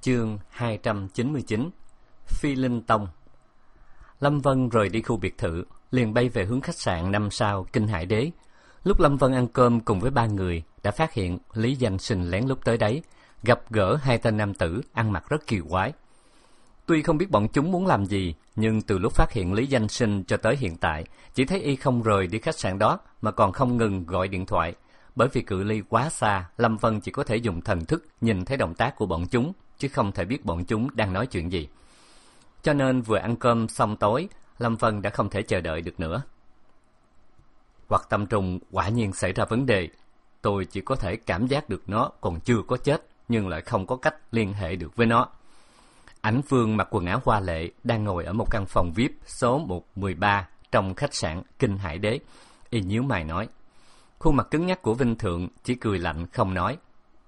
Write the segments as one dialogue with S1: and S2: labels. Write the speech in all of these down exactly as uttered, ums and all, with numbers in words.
S1: Chương hai trăm chín mươi chín. Phi Linh Tông. Lâm Vân rời đi khu biệt thự, liền bay về hướng khách sạn năm sao Kinh Hải Đế. Lúc Lâm Vân ăn cơm cùng với ba người, đã phát hiện Lý Danh Sinh lén lút tới đấy, gặp gỡ hai tên nam tử ăn mặc rất kỳ quái. Tuy không biết bọn chúng muốn làm gì, nhưng từ lúc phát hiện Lý Danh Sinh cho tới hiện tại, chỉ thấy y không rời đi khách sạn đó mà còn không ngừng gọi điện thoại. Bởi vì cự ly quá xa, Lâm Vân chỉ có thể dùng thần thức nhìn thấy động tác của bọn chúng, chứ không thể biết bọn chúng đang nói chuyện gì. Cho nên vừa ăn cơm xong tối, Lâm Vân đã không thể chờ đợi được nữa. Hoặc tâm trùng quả nhiên xảy ra vấn đề. Tôi chỉ có thể cảm giác được nó còn chưa có chết, nhưng lại không có cách liên hệ được với nó. Ảnh Vương mặc quần áo hoa lệ đang ngồi ở một căn phòng vi ai pi số một một ba trong khách sạn Kinh Hải Đế. Y nhíu mày nói. Khuôn mặt cứng nhắc của Vinh Thượng chỉ cười lạnh không nói.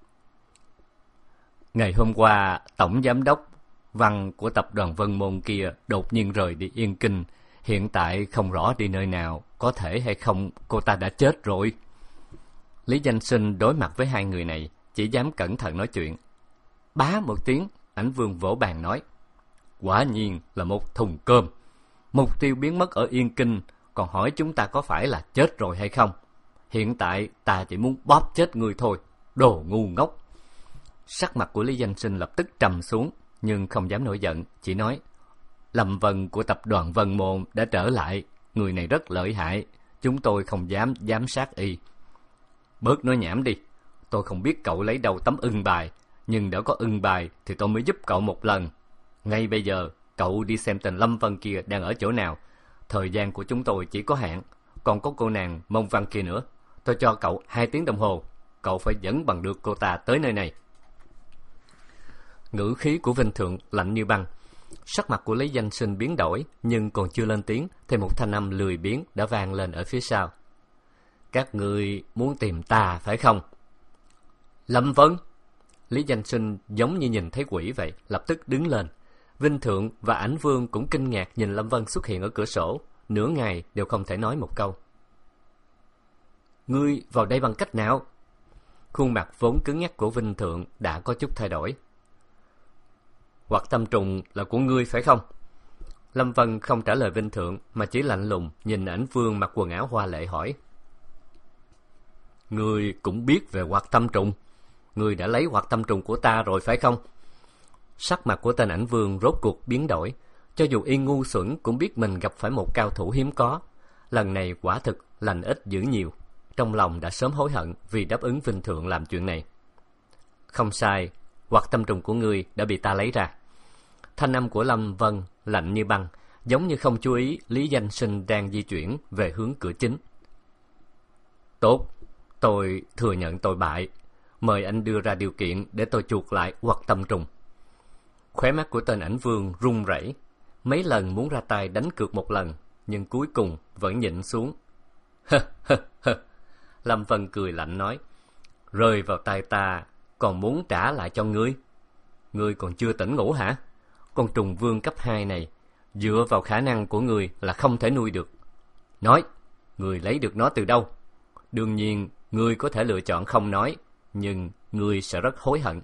S1: Ngày hôm qua, tổng giám đốc Văn của tập đoàn Vân Môn kia đột nhiên rời đi Yên Kinh. Hiện tại không rõ đi nơi nào, có thể hay không cô ta đã chết rồi. Lý Danh Sinh đối mặt với hai người này, chỉ dám cẩn thận nói chuyện. Bá một tiếng, Ảnh Vương vỗ bàn nói. Quả nhiên là một thùng cơm. Mục tiêu biến mất ở Yên Kinh, còn hỏi chúng ta có phải là chết rồi hay không. Hiện tại ta chỉ muốn bóp chết người thôi, đồ ngu ngốc. Sắc mặt của Lý Danh Sinh lập tức trầm xuống, nhưng không dám nổi giận, chỉ nói. Lâm Vân của tập đoàn Vân Môn đã trở lại, người này rất lợi hại, chúng tôi không dám giám sát y. Bớt nói nhảm đi, tôi không biết cậu lấy đâu tấm ưng bài, nhưng đã có ưng bài thì tôi mới giúp cậu một lần. Ngay bây giờ, cậu đi xem tên Lâm Vân kia đang ở chỗ nào. Thời gian của chúng tôi chỉ có hạn, còn có cô nàng Mông Văn kia nữa. Tôi cho cậu hai tiếng đồng hồ, cậu phải dẫn bằng được cô ta tới nơi này. Ngữ khí của Vinh Thượng lạnh như băng. Sắc mặt của Lý Danh Sinh biến đổi, nhưng còn chưa lên tiếng thì một thanh âm lười biếng đã vang lên ở phía sau. Các ngươi muốn tìm ta phải không? Lâm Vân. Lý Danh Sinh giống như nhìn thấy quỷ vậy, lập tức đứng lên. Vinh Thượng và Ảnh Vương cũng kinh ngạc nhìn Lâm Vân xuất hiện ở cửa sổ, nửa ngày đều không thể nói một câu. Ngươi vào đây bằng cách nào? Khuôn mặt vốn cứng nhắc của Vinh Thượng đã có chút thay đổi. Hoặc tâm trùng là của ngươi phải không? Lâm Vân không trả lời Vinh Thượng mà chỉ lạnh lùng nhìn Ảnh Vương mặc quần áo hoa lệ hỏi. Ngươi cũng biết về Hoặc tâm trùng. Ngươi đã lấy Hoặc tâm trùng của ta rồi phải không? Sắc mặt của tên Ảnh Vương rốt cuộc biến đổi. Cho dù y ngu xuẩn cũng biết mình gặp phải một cao thủ hiếm có. Lần này quả thực lành ít dữ nhiều. Trong lòng đã sớm hối hận vì đáp ứng Vinh Thượng làm chuyện này. Không sai, Hoặc tâm trùng của ngươi đã bị ta lấy ra. Thanh âm của Lâm Vân lạnh như băng, giống như không chú ý Lý Danh Sinh đang di chuyển về hướng cửa chính. Tốt, tôi thừa nhận tôi bại. Mời anh đưa ra điều kiện để tôi chuộc lại Hoặc tâm trùng. Khóe mắt của tên Ảnh Vương run rẩy, mấy lần muốn ra tay đánh cược một lần, nhưng cuối cùng vẫn nhịn xuống. Hơ hơ hơ. Lâm Vân cười lạnh nói, rơi vào tay ta, còn muốn trả lại cho ngươi? Ngươi còn chưa tỉnh ngủ hả? Con trùng vương cấp hai này, dựa vào khả năng của ngươi là không thể nuôi được. Nói, ngươi lấy được nó từ đâu? Đương nhiên, ngươi có thể lựa chọn không nói, nhưng ngươi sẽ rất hối hận.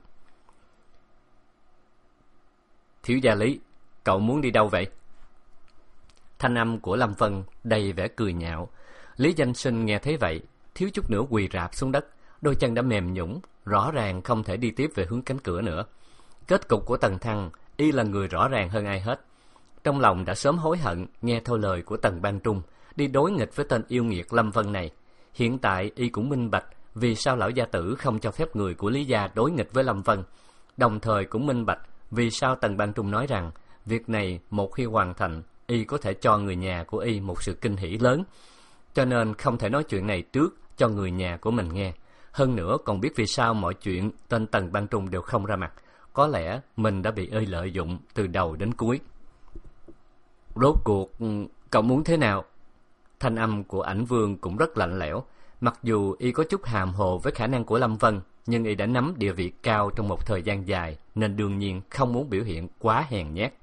S1: Thiếu gia Lý, cậu muốn đi đâu vậy? Thanh âm của Lâm Vân đầy vẻ cười nhạo. Lý Danh Sinh nghe thấy vậy, thiếu chút nữa quỳ rạp xuống đất, đôi chân đã mềm nhũn, rõ ràng không thể đi tiếp về hướng cánh cửa nữa. Kết cục của Tần Thăng, y là người rõ ràng hơn ai hết. Trong lòng đã sớm hối hận nghe theo lời của Tần Ban Trung, đi đối nghịch với tên yêu nghiệt Lâm Vân này. Hiện tại y cũng minh bạch vì sao lão gia tử không cho phép người của Lý gia đối nghịch với Lâm Vân. Đồng thời cũng minh bạch vì sao Tần Ban Trung nói rằng việc này một khi hoàn thành, y có thể cho người nhà của y một sự kinh hỉ lớn. Cho nên không thể nói chuyện này trước cho người nhà của mình nghe. Hơn nữa còn biết vì sao mọi chuyện tên Tần Ban Trung đều không ra mặt. Có lẽ mình đã bị y lợi dụng từ đầu đến cuối. Rốt cuộc cậu muốn thế nào? Thanh âm của Ảnh Vương cũng rất lạnh lẽo. Mặc dù y có chút hàm hồ với khả năng của Lâm Vân, nhưng y đã nắm địa vị cao trong một thời gian dài, nên đương nhiên không muốn biểu hiện quá hèn nhát.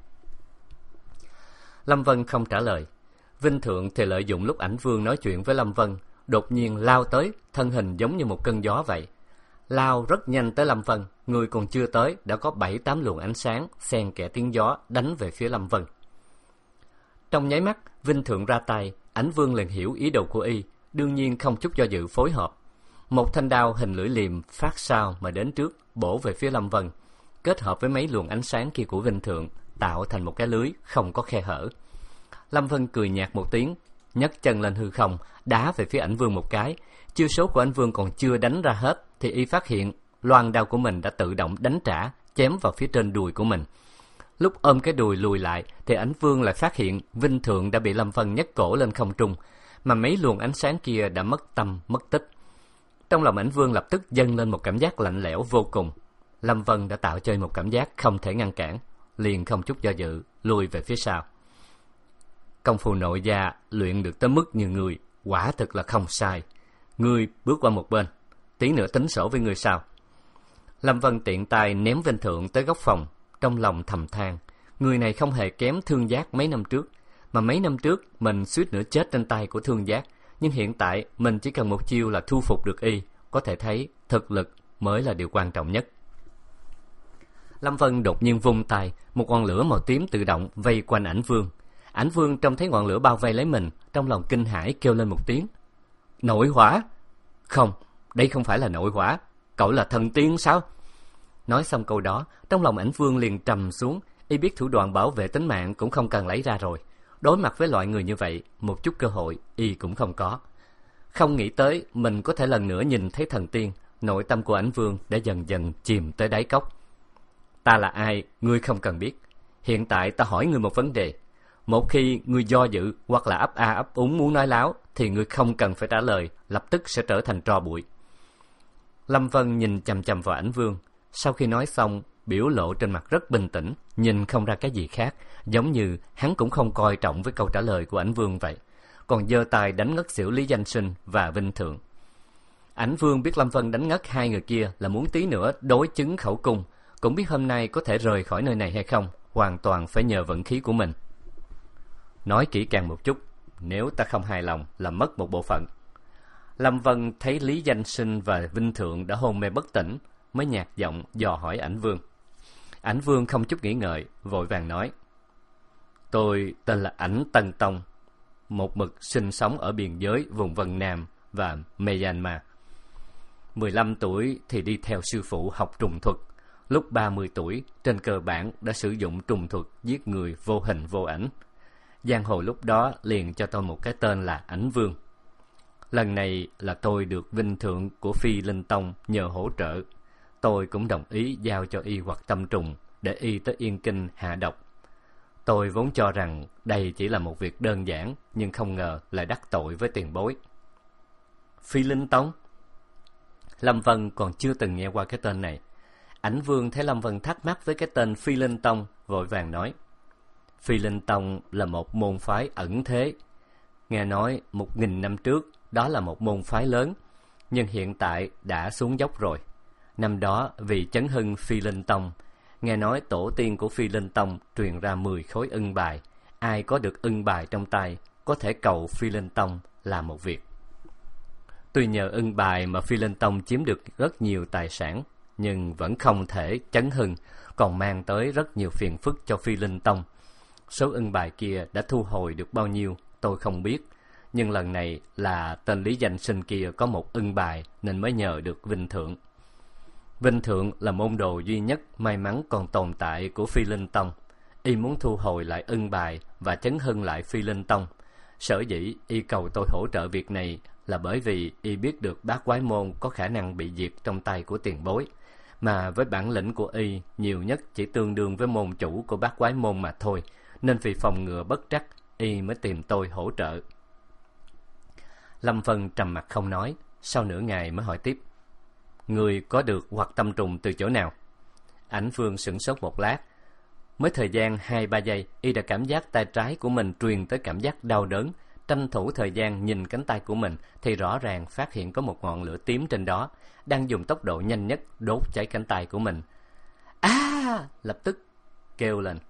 S1: Lâm Vân không trả lời. Vinh Thượng thì lợi dụng lúc Ảnh Vương nói chuyện với Lâm Vân, đột nhiên lao tới, thân hình giống như một cơn gió vậy. lao rất nhanh tới Lâm Vân. Người còn chưa tới đã có bảy tám luồng ánh sáng xen kẽ tiếng gió đánh về phía Lâm Vân. Trong nháy mắt, Vinh Thượng ra tay, Ảnh Vương liền hiểu ý đồ của y, đương nhiên không chút do dự phối hợp. Một thanh đao hình lưỡi liềm phát sao mà đến trước, bổ về phía Lâm Vân, kết hợp với mấy luồng ánh sáng kia của Vinh Thượng, tạo thành một cái lưới không có khe hở. Lâm Vân cười nhạt một tiếng, nhấc chân lên hư không, đá về phía Ảnh Vương một cái. Chiêu số của Ảnh Vương còn chưa đánh ra hết thì y phát hiện loan đao của mình đã tự động đánh trả, chém vào phía trên đùi của mình. Lúc ôm cái đùi lùi lại thì Ảnh Vương lại phát hiện Vinh Thượng đã bị Lâm Vân nhấc cổ lên không trung, mà mấy luồng ánh sáng kia đã mất tâm mất tích. Trong lòng Ảnh Vương lập tức dâng lên một cảm giác lạnh lẽo vô cùng. Lâm Vân đã tạo cho một cảm giác không thể ngăn cản, liền không chút do dự lùi về phía sau. Công phu nội gia luyện được tới mức như người, quả thực là không sai. Ngươi bước qua một bên, tí nữa tính sổ với ngươi sao? Lâm Vân tiện tay ném Vinh Thượng tới góc phòng, trong lòng thầm than, người này không hề kém Thương Giác mấy năm trước, mà mấy năm trước mình suýt nữa chết trên tay của Thương Giác, nhưng hiện tại mình chỉ cần một chiêu là thu phục được y, có thể thấy thực lực mới là điều quan trọng nhất. Lâm Vân đột nhiên vung tay, một ngọn lửa màu tím tự động vây quanh Ảnh Vương. Ảnh Vương trông thấy ngọn lửa bao vây lấy mình, trong lòng kinh hãi kêu lên một tiếng. Nội hỏa? Không, đây không phải là nội hỏa, cậu là thần tiên sao? Nói xong câu đó, trong lòng Ảnh Vương liền trầm xuống, y biết thủ đoạn bảo vệ tính mạng cũng không cần lấy ra rồi. Đối mặt với loại người như vậy, một chút cơ hội y cũng không có. Không nghĩ tới mình có thể lần nữa nhìn thấy thần tiên, nội tâm của Ảnh Vương đã dần dần chìm tới đáy cốc. Ta là ai, ngươi không cần biết. Hiện tại ta hỏi ngươi một vấn đề. Một khi ngươi do dự hoặc là ấp a ấp úng muốn nói láo, thì ngươi không cần phải trả lời, lập tức sẽ trở thành tro bụi. Lâm Vân nhìn chằm chằm vào Ảnh Vương. Sau khi nói xong, biểu lộ trên mặt rất bình tĩnh, nhìn không ra cái gì khác, giống như hắn cũng không coi trọng với câu trả lời của Ảnh Vương vậy. Còn giơ tay đánh ngất xỉu Lý Danh Sinh và Vinh Thượng. Ảnh Vương biết Lâm Vân đánh ngất hai người kia là muốn tí nữa đối chứng khẩu cung, cũng biết hôm nay có thể rời khỏi nơi này hay không, hoàn toàn phải nhờ vận khí của mình. Nói kỹ càng một chút, nếu ta không hài lòng là mất một bộ phận. Lâm Vân thấy Lý Danh Sinh và Vinh Thượng đã hôn mê bất tỉnh, mới nhạt giọng dò hỏi Ảnh Vương. Ảnh Vương không chút nghĩ ngợi, vội vàng nói. Tôi tên là Ảnh Tân Tông, một mực sinh sống ở biên giới vùng Vân Nam và Myanmar. mười lăm tuổi thì đi theo sư phụ học trùng thuật. Lúc ba mươi tuổi, trên cơ bản đã sử dụng trùng thuật giết người vô hình vô ảnh. Giang hồ lúc đó liền cho tôi một cái tên là Ảnh Vương. Lần này là tôi được Vinh Thượng của Phi Linh Tông nhờ hỗ trợ. Tôi cũng đồng ý giao cho y hoặc tâm trùng để y tới Yên Kinh hạ độc. Tôi vốn cho rằng đây chỉ là một việc đơn giản, nhưng không ngờ lại đắc tội với tiền bối. Phi Linh Tông? Lâm Vân còn chưa từng nghe qua cái tên này. Ảnh Vương thấy Lâm Vân thắc mắc với cái tên Phi Linh Tông, vội vàng nói. Phi Linh Tông là một môn phái ẩn thế. Nghe nói một nghìn năm trước đó là một môn phái lớn, nhưng hiện tại đã xuống dốc rồi. Năm đó vì chấn hưng Phi Linh Tông, nghe nói tổ tiên của Phi Linh Tông truyền ra mười khối ưng bài. Ai có được ưng bài trong tay có thể cầu Phi Linh Tông làm một việc. Tuy nhờ ưng bài mà Phi Linh Tông chiếm được rất nhiều tài sản, nhưng vẫn không thể chấn hưng, còn mang tới rất nhiều phiền phức cho Phi Linh Tông. Số ưng bài kia đã thu hồi được bao nhiêu tôi không biết, nhưng lần này là tên Lý Danh Sinh kia có một ưng bài nên mới nhờ được Vinh Thượng. Vinh Thượng là môn đồ duy nhất may mắn còn tồn tại của Phi Linh Tông. Y muốn thu hồi lại ưng bài và chấn hưng lại Phi Linh Tông. Sở dĩ y cầu tôi hỗ trợ việc này là bởi vì y biết được Bát Quái Môn có khả năng bị diệt trong tay của tiền bối, mà với bản lĩnh của y nhiều nhất chỉ tương đương với môn chủ của Bát Quái Môn mà thôi, nên vì phòng ngừa bất trắc y mới tìm tôi hỗ trợ. Lâm Vân trầm mặt không nói, sau nửa ngày mới hỏi tiếp. Người có được hoặc tâm trùng từ chỗ nào? Ảnh Vương sửng sốt một lát. Mới thời gian hai ba giây, y đã cảm giác tay trái của mình truyền tới cảm giác đau đớn. Tranh thủ thời gian nhìn cánh tay của mình thì rõ ràng phát hiện có một ngọn lửa tím trên đó, đang dùng tốc độ nhanh nhất đốt cháy cánh tay của mình. À! Lập tức kêu lên.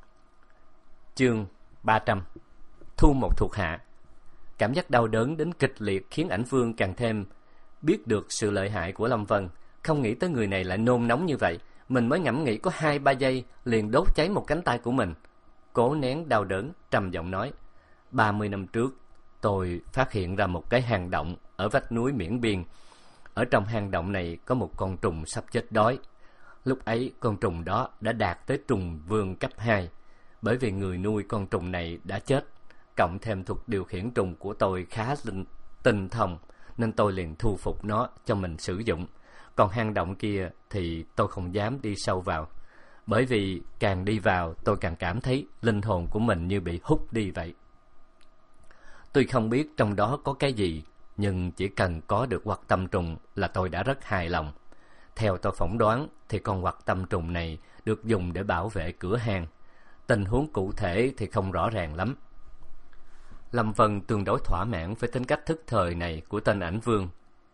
S1: Chương ba trăm. Thu một thuộc hạ. Cảm giác đau đớn đến kịch liệt khiến Ảnh Vương càng thêm biết được sự lợi hại của Lâm Vân. Không nghĩ tới người này lại nôn nóng như vậy. Mình mới ngẫm nghĩ có hai ba giây liền đốt cháy một cánh tay của mình. Cố nén đau đớn, trầm giọng nói: ba mươi năm trước, tôi phát hiện ra một cái hang động ở vách núi Miễn Biên. Ở trong hang động này có một con trùng sắp chết đói. Lúc ấy con trùng đó đã đạt tới trùng vương cấp hai. Bởi vì người nuôi con trùng này đã chết, cộng thêm thuật điều khiển trùng của tôi khá linh, tinh thông, nên tôi liền thu phục nó cho mình sử dụng. Còn hang động kia thì tôi không dám đi sâu vào, bởi vì càng đi vào tôi càng cảm thấy linh hồn của mình như bị hút đi vậy. Tuy không biết trong đó có cái gì, nhưng chỉ cần có được hoạt tâm trùng là tôi đã rất hài lòng. Theo tôi phỏng đoán thì con hoạt tâm trùng này được dùng để bảo vệ cửa hang. Tình huống cụ thể thì không rõ ràng lắm. Lâm Vân tương đối thỏa mãn với tính cách thức thời này của tên ảnh vương.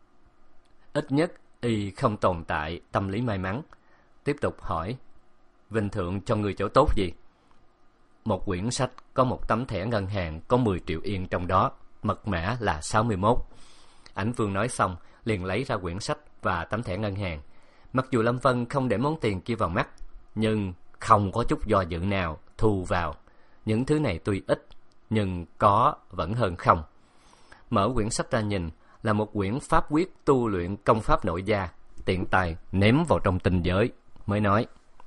S1: Ít nhất y không tồn tại tâm lý may mắn. Tiếp tục hỏi: Vinh Thượng cho người chỗ tốt gì? Một quyển sách có một tấm thẻ ngân hàng có mười triệu yên trong đó, mật mã là sáu mươi mốt. Ảnh vương nói xong liền lấy ra quyển sách và tấm thẻ ngân hàng. Mặc dù Lâm Vân không để món tiền kia vào mắt, nhưng không có chút do dự nào thu vào. Những thứ này tuy ít, nhưng có vẫn hơn không. Mở quyển sách ra nhìn, là một quyển pháp quyết tu luyện công pháp nội gia. Tiện tay ném vào trong tinh giới, mới nói: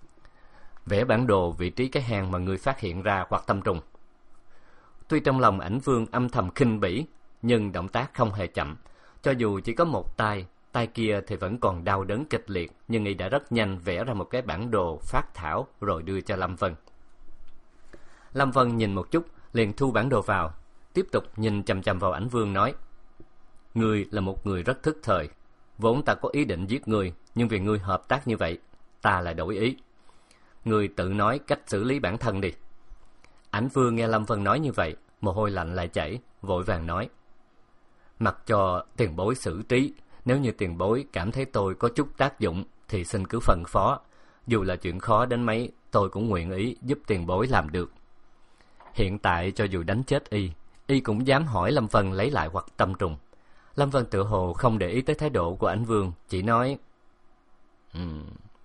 S1: Vẽ bản đồ vị trí cái hang mà người phát hiện ra hoặc tâm trùng. Tuy trong lòng Ảnh Vương âm thầm khinh bỉ, nhưng động tác không hề chậm. Cho dù chỉ có một tay, tay kia thì vẫn còn đau đớn kịch liệt, nhưng y đã rất nhanh vẽ ra một cái bản đồ phác thảo rồi đưa cho Lâm Vân. Lâm Vân nhìn một chút, liền thu bản đồ vào, tiếp tục nhìn chằm chằm vào Ảnh Vương nói: Ngươi là một người rất thức thời. Vốn ta có ý định giết ngươi, nhưng vì ngươi hợp tác như vậy, ta lại đổi ý. Ngươi tự nói cách xử lý bản thân đi. Ảnh Vương nghe Lâm Vân nói như vậy, mồ hôi lạnh lại chảy, vội vàng nói: Mặc cho tiền bối xử trí, nếu như tiền bối cảm thấy tôi có chút tác dụng thì xin cứ phân phó. Dù là chuyện khó đến mấy, tôi cũng nguyện ý giúp tiền bối làm được. Hiện tại cho dù đánh chết y, y cũng dám hỏi Lâm Vân lấy lại hoặc tâm trùng. Lâm Vân tự hồ không để ý tới thái độ của Ảnh Vương, chỉ nói: uhm.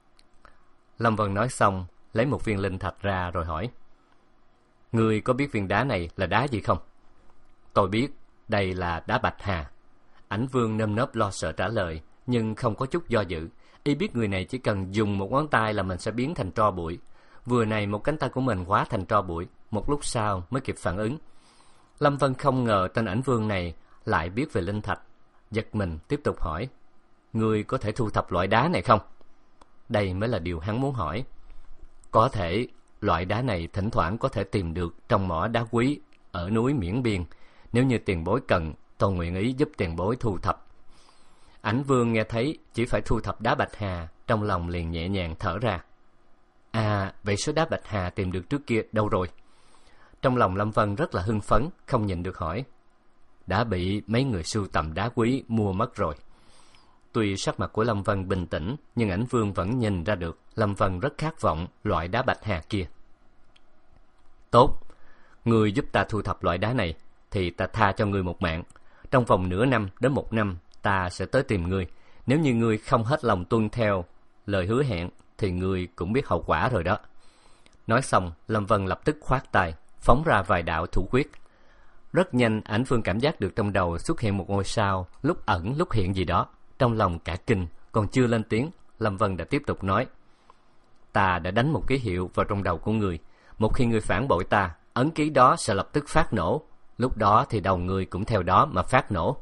S1: Lâm Vân nói xong, lấy một viên linh thạch ra rồi hỏi: Ngươi có biết viên đá này là đá gì không? Tôi biết, đây là đá bạch hà. Ảnh Vương nơm nớp lo sợ trả lời, nhưng không có chút do dự. Y biết người này chỉ cần dùng một ngón tay là mình sẽ biến thành tro bụi. Vừa này một cánh tay của mình hóa thành tro bụi, một lúc sau mới kịp phản ứng. Lâm Vân không ngờ tên Ảnh Vương này lại biết về linh thạch, giật mình tiếp tục hỏi: Ngươi có thể thu thập loại đá này không? Đây mới là điều hắn muốn hỏi. Có thể, loại đá này thỉnh thoảng có thể tìm được trong mỏ đá quý ở núi Miễn Biên. Nếu như tiền bối cần, tôi nguyện ý giúp tiền bối thu thập. Ảnh Vương nghe thấy chỉ phải thu thập đá bạch hà, trong lòng liền nhẹ nhàng thở ra. À, vậy số đá bạch hà tìm được trước kia đâu rồi? Trong lòng Lâm Vân rất là hưng phấn, không nhịn được hỏi. Đã bị mấy người sưu tầm đá quý mua mất rồi. Tuy sắc mặt của Lâm Vân bình tĩnh, nhưng Ảnh Vương vẫn nhìn ra được Lâm Vân rất khát vọng loại đá bạch hà kia. Tốt, ngươi giúp ta thu thập loại đá này, thì ta tha cho ngươi một mạng. Trong vòng nửa năm đến một năm, ta sẽ tới tìm ngươi. Nếu như ngươi không hết lòng tuân theo lời hứa hẹn, thì ngươi cũng biết hậu quả rồi đó. Nói xong, Lâm Vân lập tức khoát tay, phóng ra vài đạo thủ quyết. Rất nhanh, Ảnh Vương cảm giác được trong đầu xuất hiện một ngôi sao, lúc ẩn lúc hiện gì đó. Trong lòng cả kinh, còn chưa lên tiếng, Lâm Vân đã tiếp tục nói: Ta đã đánh một ký hiệu vào trong đầu của ngươi. Một khi ngươi phản bội ta, ấn ký đó sẽ lập tức phát nổ. Lúc đó thì đầu ngươi cũng theo đó mà phát nổ.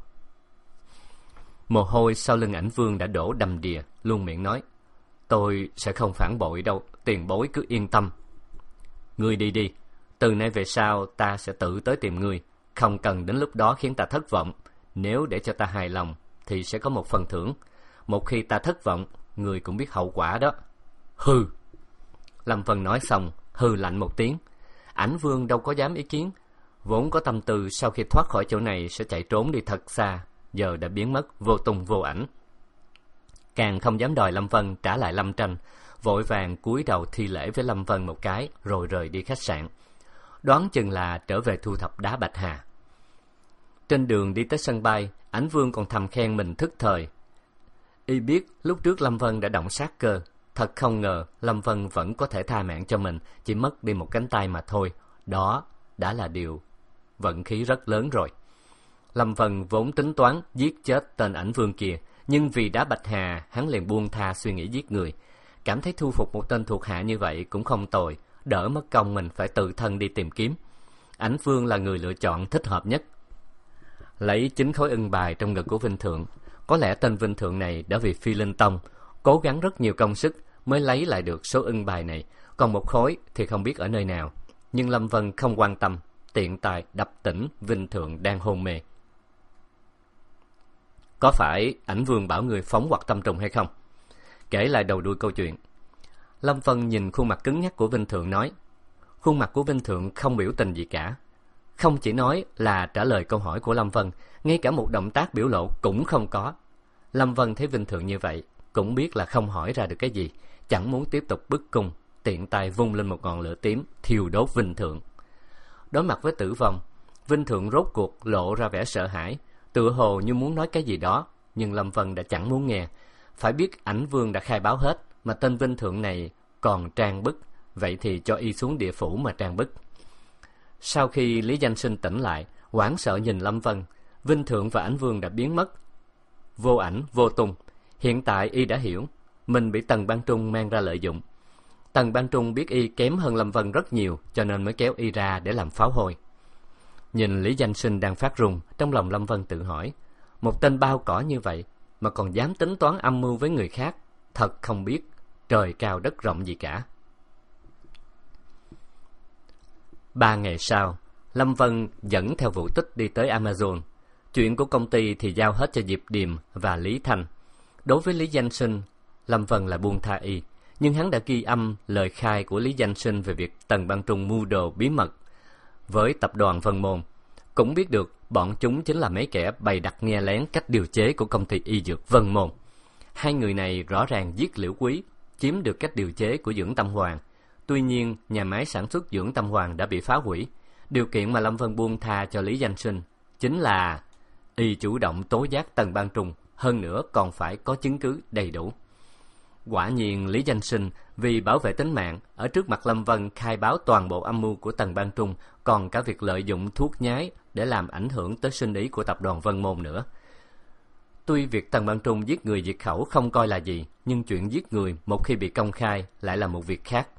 S1: Mồ hôi sau lưng Ảnh Vương đã đổ đầm đìa, luôn miệng nói: Tôi sẽ không phản bội đâu, tiền bối cứ yên tâm. Ngươi đi đi, từ nay về sau ta sẽ tự tới tìm ngươi, không cần đến lúc đó khiến ta thất vọng. Nếu để cho ta hài lòng thì sẽ có một phần thưởng. Một khi ta thất vọng, ngươi cũng biết hậu quả đó. Hừ. Lâm Vân nói xong, hừ lạnh một tiếng. Ảnh Vương đâu có dám ý kiến. Vốn có tâm tư sau khi thoát khỏi chỗ này sẽ chạy trốn đi thật xa, giờ đã biến mất vô tung vô ảnh. Càng không dám đòi Lâm Vân trả lại lâm tranh, vội vàng cúi đầu thi lễ với Lâm Vân một cái rồi rời đi khách sạn. Đoán chừng là trở về thu thập đá bạch hà. Trên đường đi tới sân bay, Ảnh Vương còn thầm khen mình thức thời. Y biết lúc trước Lâm Vân đã động sát cơ, thật không ngờ Lâm Vân vẫn có thể tha mạng cho mình, chỉ mất đi một cánh tay mà thôi. Đó đã là điều vận khí rất lớn rồi. Lâm Vân vốn tính toán giết chết tên ảnh vương kia, nhưng vì đá bạch hà, hắn liền buông tha suy nghĩ giết người. Cảm thấy thu phục một tên thuộc hạ như vậy cũng không tồi, đỡ mất công mình phải tự thân đi tìm kiếm. Ảnh vương là người lựa chọn thích hợp nhất. Lấy chín khối ưng bài trong ngực của Vinh Thượng, có lẽ tên Vinh Thượng này đã vì Phi Linh Tông cố gắng rất nhiều công sức mới lấy lại được số ưng bài này, còn một khối thì không biết ở nơi nào. Nhưng Lâm Vân không quan tâm, tiện tay đập tỉnh Vinh Thượng đang hôn mê. Có phải ảnh vương bảo người phóng hoặc tâm trùng hay không? Kể lại đầu đuôi câu chuyện. Lâm Vân nhìn khuôn mặt cứng nhắc của Vinh Thượng nói. Khuôn mặt của Vinh Thượng không biểu tình gì cả. Không chỉ nói là trả lời câu hỏi của Lâm Vân, ngay cả một động tác biểu lộ cũng không có. Lâm Vân thấy Vinh Thượng như vậy, cũng biết là không hỏi ra được cái gì, chẳng muốn tiếp tục bức cung, tiện tay vung lên một ngọn lửa tím, thiêu đốt Vinh Thượng. Đối mặt với tử vong, Vinh Thượng rốt cuộc lộ ra vẻ sợ hãi, tựa hồ như muốn nói cái gì đó, nhưng Lâm Vân đã chẳng muốn nghe. Phải biết ảnh vương đã khai báo hết, mà tên Vinh Thượng này còn trang bức, vậy thì cho y xuống địa phủ mà trang bức. Sau khi Lý Danh Sinh tỉnh lại, hoảng sợ nhìn Lâm Vân, Vinh Thượng và ảnh vương đã biến mất, vô ảnh vô tung. Hiện tại y đã hiểu mình bị Tần Ban Trung mang ra lợi dụng. Tần Ban Trung biết y kém hơn Lâm Vân rất nhiều, cho nên mới kéo y ra để làm pháo hôi. Nhìn Lý Danh Sinh đang phát run, trong lòng Lâm Vân tự hỏi, một tên bao cỏ như vậy mà còn dám tính toán âm mưu với người khác, thật không biết trời cao đất rộng gì cả. Ba ngày sau, Lâm Vân dẫn theo Vũ Tích đi tới Amazon. Chuyện của công ty thì giao hết cho Diệp Điềm và Lý Thanh. Đối với Lý Danh Sinh, Lâm Vân là buông tha y, nhưng hắn đã ghi âm lời khai của Lý Danh Sinh về việc Tần Ban Trung mưu đồ bí mật với tập đoàn Vân Môn. Cũng biết được bọn chúng chính là mấy kẻ bày đặt nghe lén cách điều chế của công ty y dược Vân Môn. Hai người này rõ ràng giết Liễu Quý, chiếm được cách điều chế của Dưỡng Tâm Hoàng. Tuy nhiên, nhà máy sản xuất Dưỡng Tâm Hoàng đã bị phá hủy. Điều kiện mà Lâm Vân buông tha cho Lý Danh Sinh chính là y chủ động tố giác Tần Ban Trung, hơn nữa còn phải có chứng cứ đầy đủ. Quả nhiên Lý Danh Sinh vì bảo vệ tính mạng, ở trước mặt Lâm Vân khai báo toàn bộ âm mưu của Tần Ban Trung, còn cả việc lợi dụng thuốc nhái để làm ảnh hưởng tới sinh ý của tập đoàn Vân Môn nữa. Tuy việc Tần Ban Trung giết người diệt khẩu không coi là gì, nhưng chuyện giết người một khi bị công khai lại là một việc khác.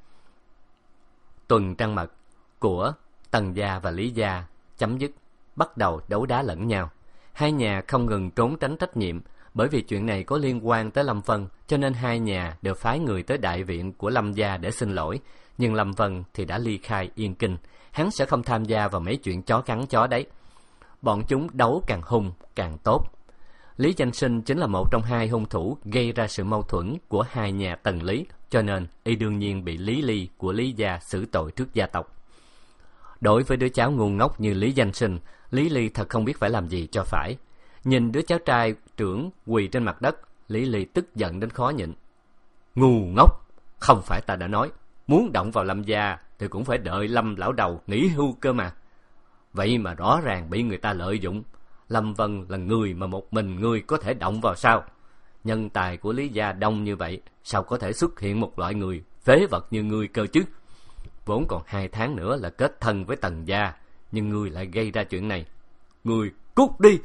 S1: Tuần trăng mật của Tần gia và Lý gia chấm dứt, bắt đầu đấu đá lẫn nhau. Hai nhà không ngừng trốn tránh trách nhiệm, bởi vì chuyện này có liên quan tới Lâm Vân, cho nên hai nhà đều phái người tới đại viện của Lâm gia để xin lỗi. Nhưng Lâm Vân thì đã ly khai Yên Kinh, hắn sẽ không tham gia vào mấy chuyện chó cắn chó đấy. Bọn chúng đấu càng hung càng tốt. Lý Danh Sinh chính là một trong hai hung thủ gây ra sự mâu thuẫn của hai nhà Tần Lý, cho nên y đương nhiên bị Lý Ly của Lý gia xử tội trước gia tộc. Đối với đứa cháu ngu ngốc như Lý Danh Sinh, Lý Ly thật không biết phải làm gì cho phải. Nhìn đứa cháu trai trưởng quỳ trên mặt đất, Lý Ly tức giận đến khó nhịn. Ngu ngốc, không phải ta đã nói, muốn động vào Lâm gia thì cũng phải đợi Lâm lão đầu nghỉ hưu cơ mà. Vậy mà rõ ràng bị người ta lợi dụng. Lâm Vân là người mà một mình ngươi có thể động vào sao? Nhân tài của Lý gia đông như vậy, sao có thể xuất hiện một loại người phế vật như ngươi cơ chứ? Vốn còn hai tháng nữa là kết thân với Tần gia, nhưng ngươi lại gây ra chuyện này. Ngươi cút đi!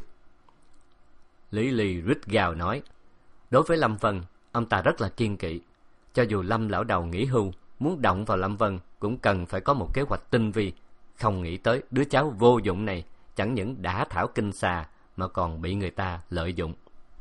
S1: Lý Ly rít gào nói. Đối với Lâm Vân, ông ta rất là kiên kỵ. Cho dù Lâm lão đầu nghỉ hưu, muốn động vào Lâm Vân cũng cần phải có một kế hoạch tinh vi. Không nghĩ tới đứa cháu vô dụng này chẳng những đã thảo kinh xà mà còn bị người ta lợi dụng.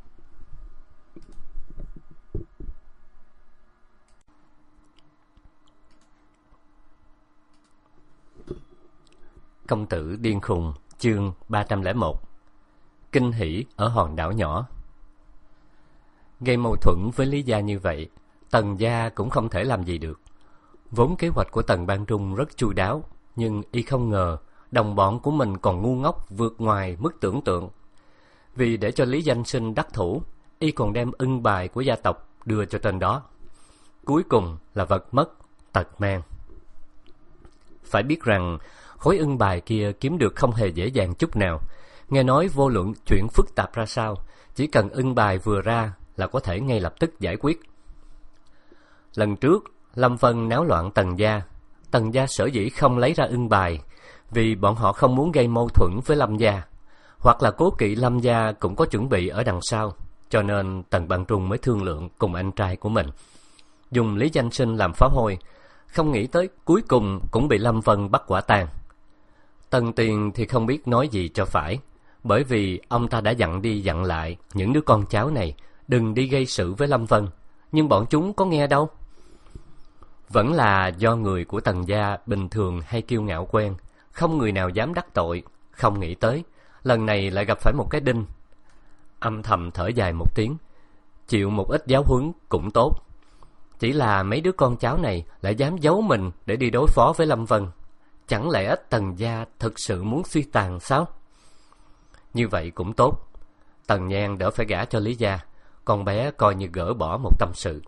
S1: Công tử điên khùng, chương ba trăm lẻ một. Kinh hỉ ở hòn đảo nhỏ. Gây mâu thuẫn với Lý gia như vậy, Tần gia cũng không thể làm gì được. Vốn kế hoạch của Tần Ban Trung rất chu đáo, nhưng y không ngờ đồng bọn của mình còn ngu ngốc vượt ngoài mức tưởng tượng. Vì để cho Lý Danh Sinh đắc thủ, y còn đem ưng bài của gia tộc đưa cho tên đó. Cuối cùng là vật mất, tật mang. Phải biết rằng khối ưng bài kia kiếm được không hề dễ dàng chút nào. Nghe nói vô luận chuyện phức tạp ra sao, chỉ cần ưng bài vừa ra là có thể ngay lập tức giải quyết. Lần trước, Lâm Vân náo loạn Tần gia. Tần gia sở dĩ không lấy ra ưng bài vì bọn họ không muốn gây mâu thuẫn với Lâm gia, hoặc là cố kỵ Lâm gia cũng có chuẩn bị ở đằng sau, cho nên Tần Băng Trung mới thương lượng cùng anh trai của mình, dùng Lý Danh Sinh làm phá hôi. Không nghĩ tới cuối cùng cũng bị Lâm Vân bắt quả tang. Tần Tiền thì không biết nói gì cho phải, bởi vì ông ta đã dặn đi dặn lại những đứa con cháu này đừng đi gây sự với Lâm Vân, nhưng bọn chúng có nghe đâu. Vẫn là do người của Tần gia bình thường hay kiêu ngạo quen, không người nào dám đắc tội. Không nghĩ tới lần này lại gặp phải một cái đinh. Âm thầm thở dài một tiếng, chịu một ít giáo huấn cũng tốt. Chỉ là mấy đứa con cháu này lại dám giấu mình để đi đối phó với Lâm Vân. Chẳng lẽ Tần gia thực sự muốn suy tàn sao? Như vậy cũng tốt, Tần Nhan đỡ phải gả cho Lý gia, con bé coi như gỡ bỏ một tâm sự.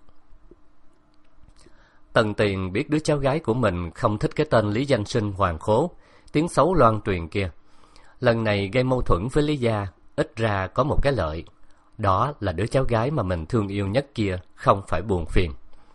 S1: Tần Tiền biết đứa cháu gái của mình không thích cái tên Lý Danh Sinh Hoàng Khố, tiếng xấu loan truyền kia. Lần này gây mâu thuẫn với Lý gia, ít ra có một cái lợi, đó là đứa cháu gái mà mình thương yêu nhất kia không phải buồn phiền.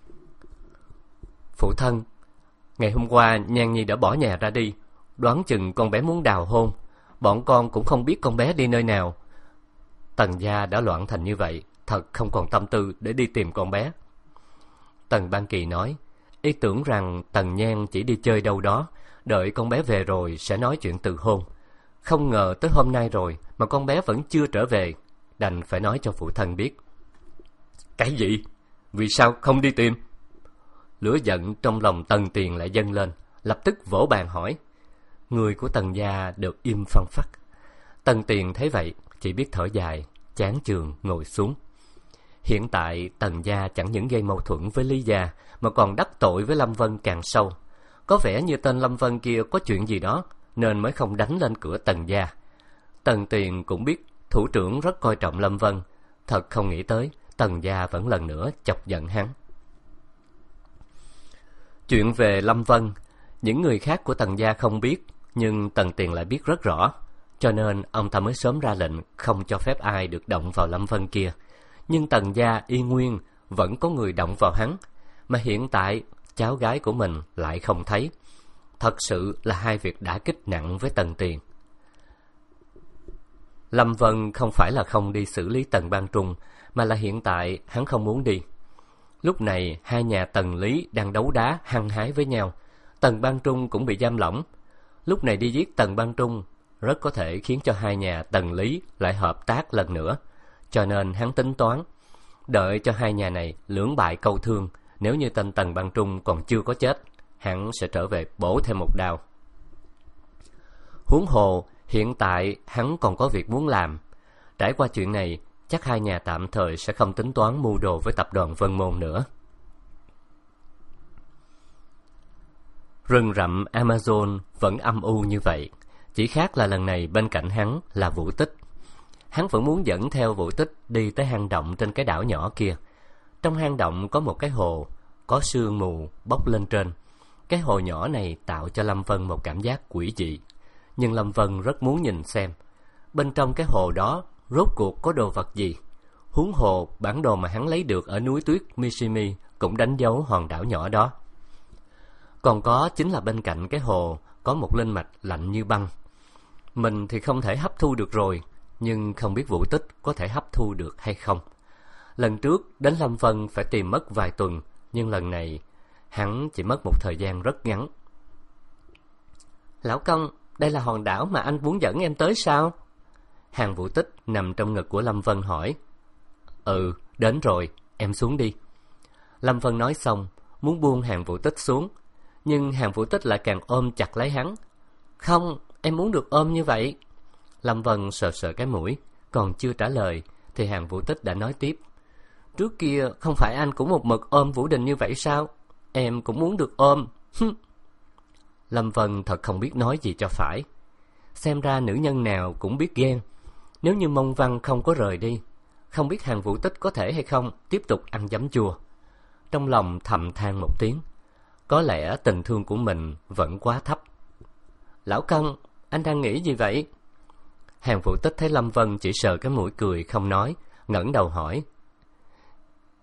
S1: Phụ thân, ngày hôm qua Nhan Nhi đã bỏ nhà ra đi, đoán chừng con bé muốn đào hôn. Bọn con cũng không biết con bé đi nơi nào. Tần gia đã loạn thành như vậy, thật không còn tâm tư để đi tìm con bé. Tần Ban Kỳ nói, ý tưởng rằng Tần Nhan chỉ đi chơi đâu đó, đợi con bé về rồi sẽ nói chuyện từ hôn. Không ngờ tới hôm nay rồi mà con bé vẫn chưa trở về, đành phải nói cho phụ thân biết. Cái gì? Vì sao không đi tìm? Lửa giận trong lòng Tần Tiền lại dâng lên, lập tức vỗ bàn hỏi. Người của Tần gia được im phăng phắc. Tần Tiền thấy vậy chỉ biết thở dài, chán chường ngồi xuống. Hiện tại Tần gia chẳng những gây mâu thuẫn với Lý gia mà còn đắc tội với Lâm Vân càng sâu. Có vẻ như tên Lâm Vân kia có chuyện gì đó nên mới không đánh lên cửa Tần gia. Tần Tiền cũng biết thủ trưởng rất coi trọng Lâm Vân, thật không nghĩ tới Tần gia vẫn lần nữa chọc giận hắn. Chuyện về Lâm Vân, những người khác của Tần gia không biết, nhưng Tần Tiền lại biết rất rõ, cho nên ông ta mới sớm ra lệnh không cho phép ai được động vào Lâm Vân kia. Nhưng Tần gia y nguyên vẫn có người động vào hắn, mà hiện tại cháu gái của mình lại không thấy. Thật sự là hai việc đả kích nặng với Tần Tiền. Lâm Vân không phải là không đi xử lý Tần Bang Trung, mà là hiện tại hắn không muốn đi. Lúc này hai nhà Tần Lý đang đấu đá hăng hái với nhau. Tần Bang Trung cũng bị giam lỏng. Lúc này đi giết Tần Bang Trung rất có thể khiến cho hai nhà Tần Lý lại hợp tác lần nữa. Cho nên hắn tính toán, đợi cho hai nhà này lưỡng bại câu thương, nếu như tên Tần Bang Trung còn chưa có chết, hắn sẽ trở về bổ thêm một đao. Huống hồ hiện tại hắn còn có việc muốn làm. Trải qua chuyện này, chắc hai nhà tạm thời sẽ không tính toán mưu đồ với tập đoàn Vân Môn nữa. Rừng rậm Amazon vẫn âm u như vậy, chỉ khác là lần này bên cạnh hắn là Vũ Tích. Hắn vẫn muốn dẫn theo Vũ Tích đi tới hang động trên cái đảo nhỏ kia. Trong hang động có một cái hồ, có sương mù bốc lên trên. Cái hồ nhỏ này tạo cho Lâm Vân một cảm giác quỷ dị, nhưng Lâm Vân rất muốn nhìn xem bên trong cái hồ đó rốt cuộc có đồ vật gì. Huống hồ bản đồ mà hắn lấy được ở núi tuyết Mishimi cũng đánh dấu hòn đảo nhỏ đó. Còn có chính là bên cạnh cái hồ có một linh mạch lạnh như băng. Mình thì không thể hấp thu được rồi, nhưng không biết Vũ Tích có thể hấp thu được hay không. Lần trước đến Lâm Vân phải tìm mất vài tuần, nhưng lần này hắn chỉ mất một thời gian rất ngắn. Lão công, đây là hòn đảo mà anh muốn dẫn em tới sao? Hàng Vũ Tích nằm trong ngực của Lâm Vân hỏi. Ừ, đến rồi, em xuống đi. Lâm Vân nói xong, muốn buông Hàng Vũ Tích xuống, nhưng Hàng Vũ Tích lại càng ôm chặt lấy hắn. Không, em muốn được ôm như vậy. Lâm Vân sờ sờ cái mũi, còn chưa trả lời thì Hàng Vũ Tích đã nói tiếp. Trước kia không phải anh cũng một mực ôm Vũ Đình như vậy sao? Em cũng muốn được ôm. Lâm Vân thật không biết nói gì cho phải. Xem ra nữ nhân nào cũng biết ghen. Nếu như Mông Văn không có rời đi, không biết Hàng Vũ Tích có thể hay không tiếp tục ăn giấm chua. Trong lòng thầm than một tiếng, có lẽ tình thương của mình vẫn quá thấp. Lão công, anh đang nghĩ gì vậy? Hàng Vũ Tích thấy Lâm Vân chỉ sờ cái mũi cười không nói, ngẩng đầu hỏi.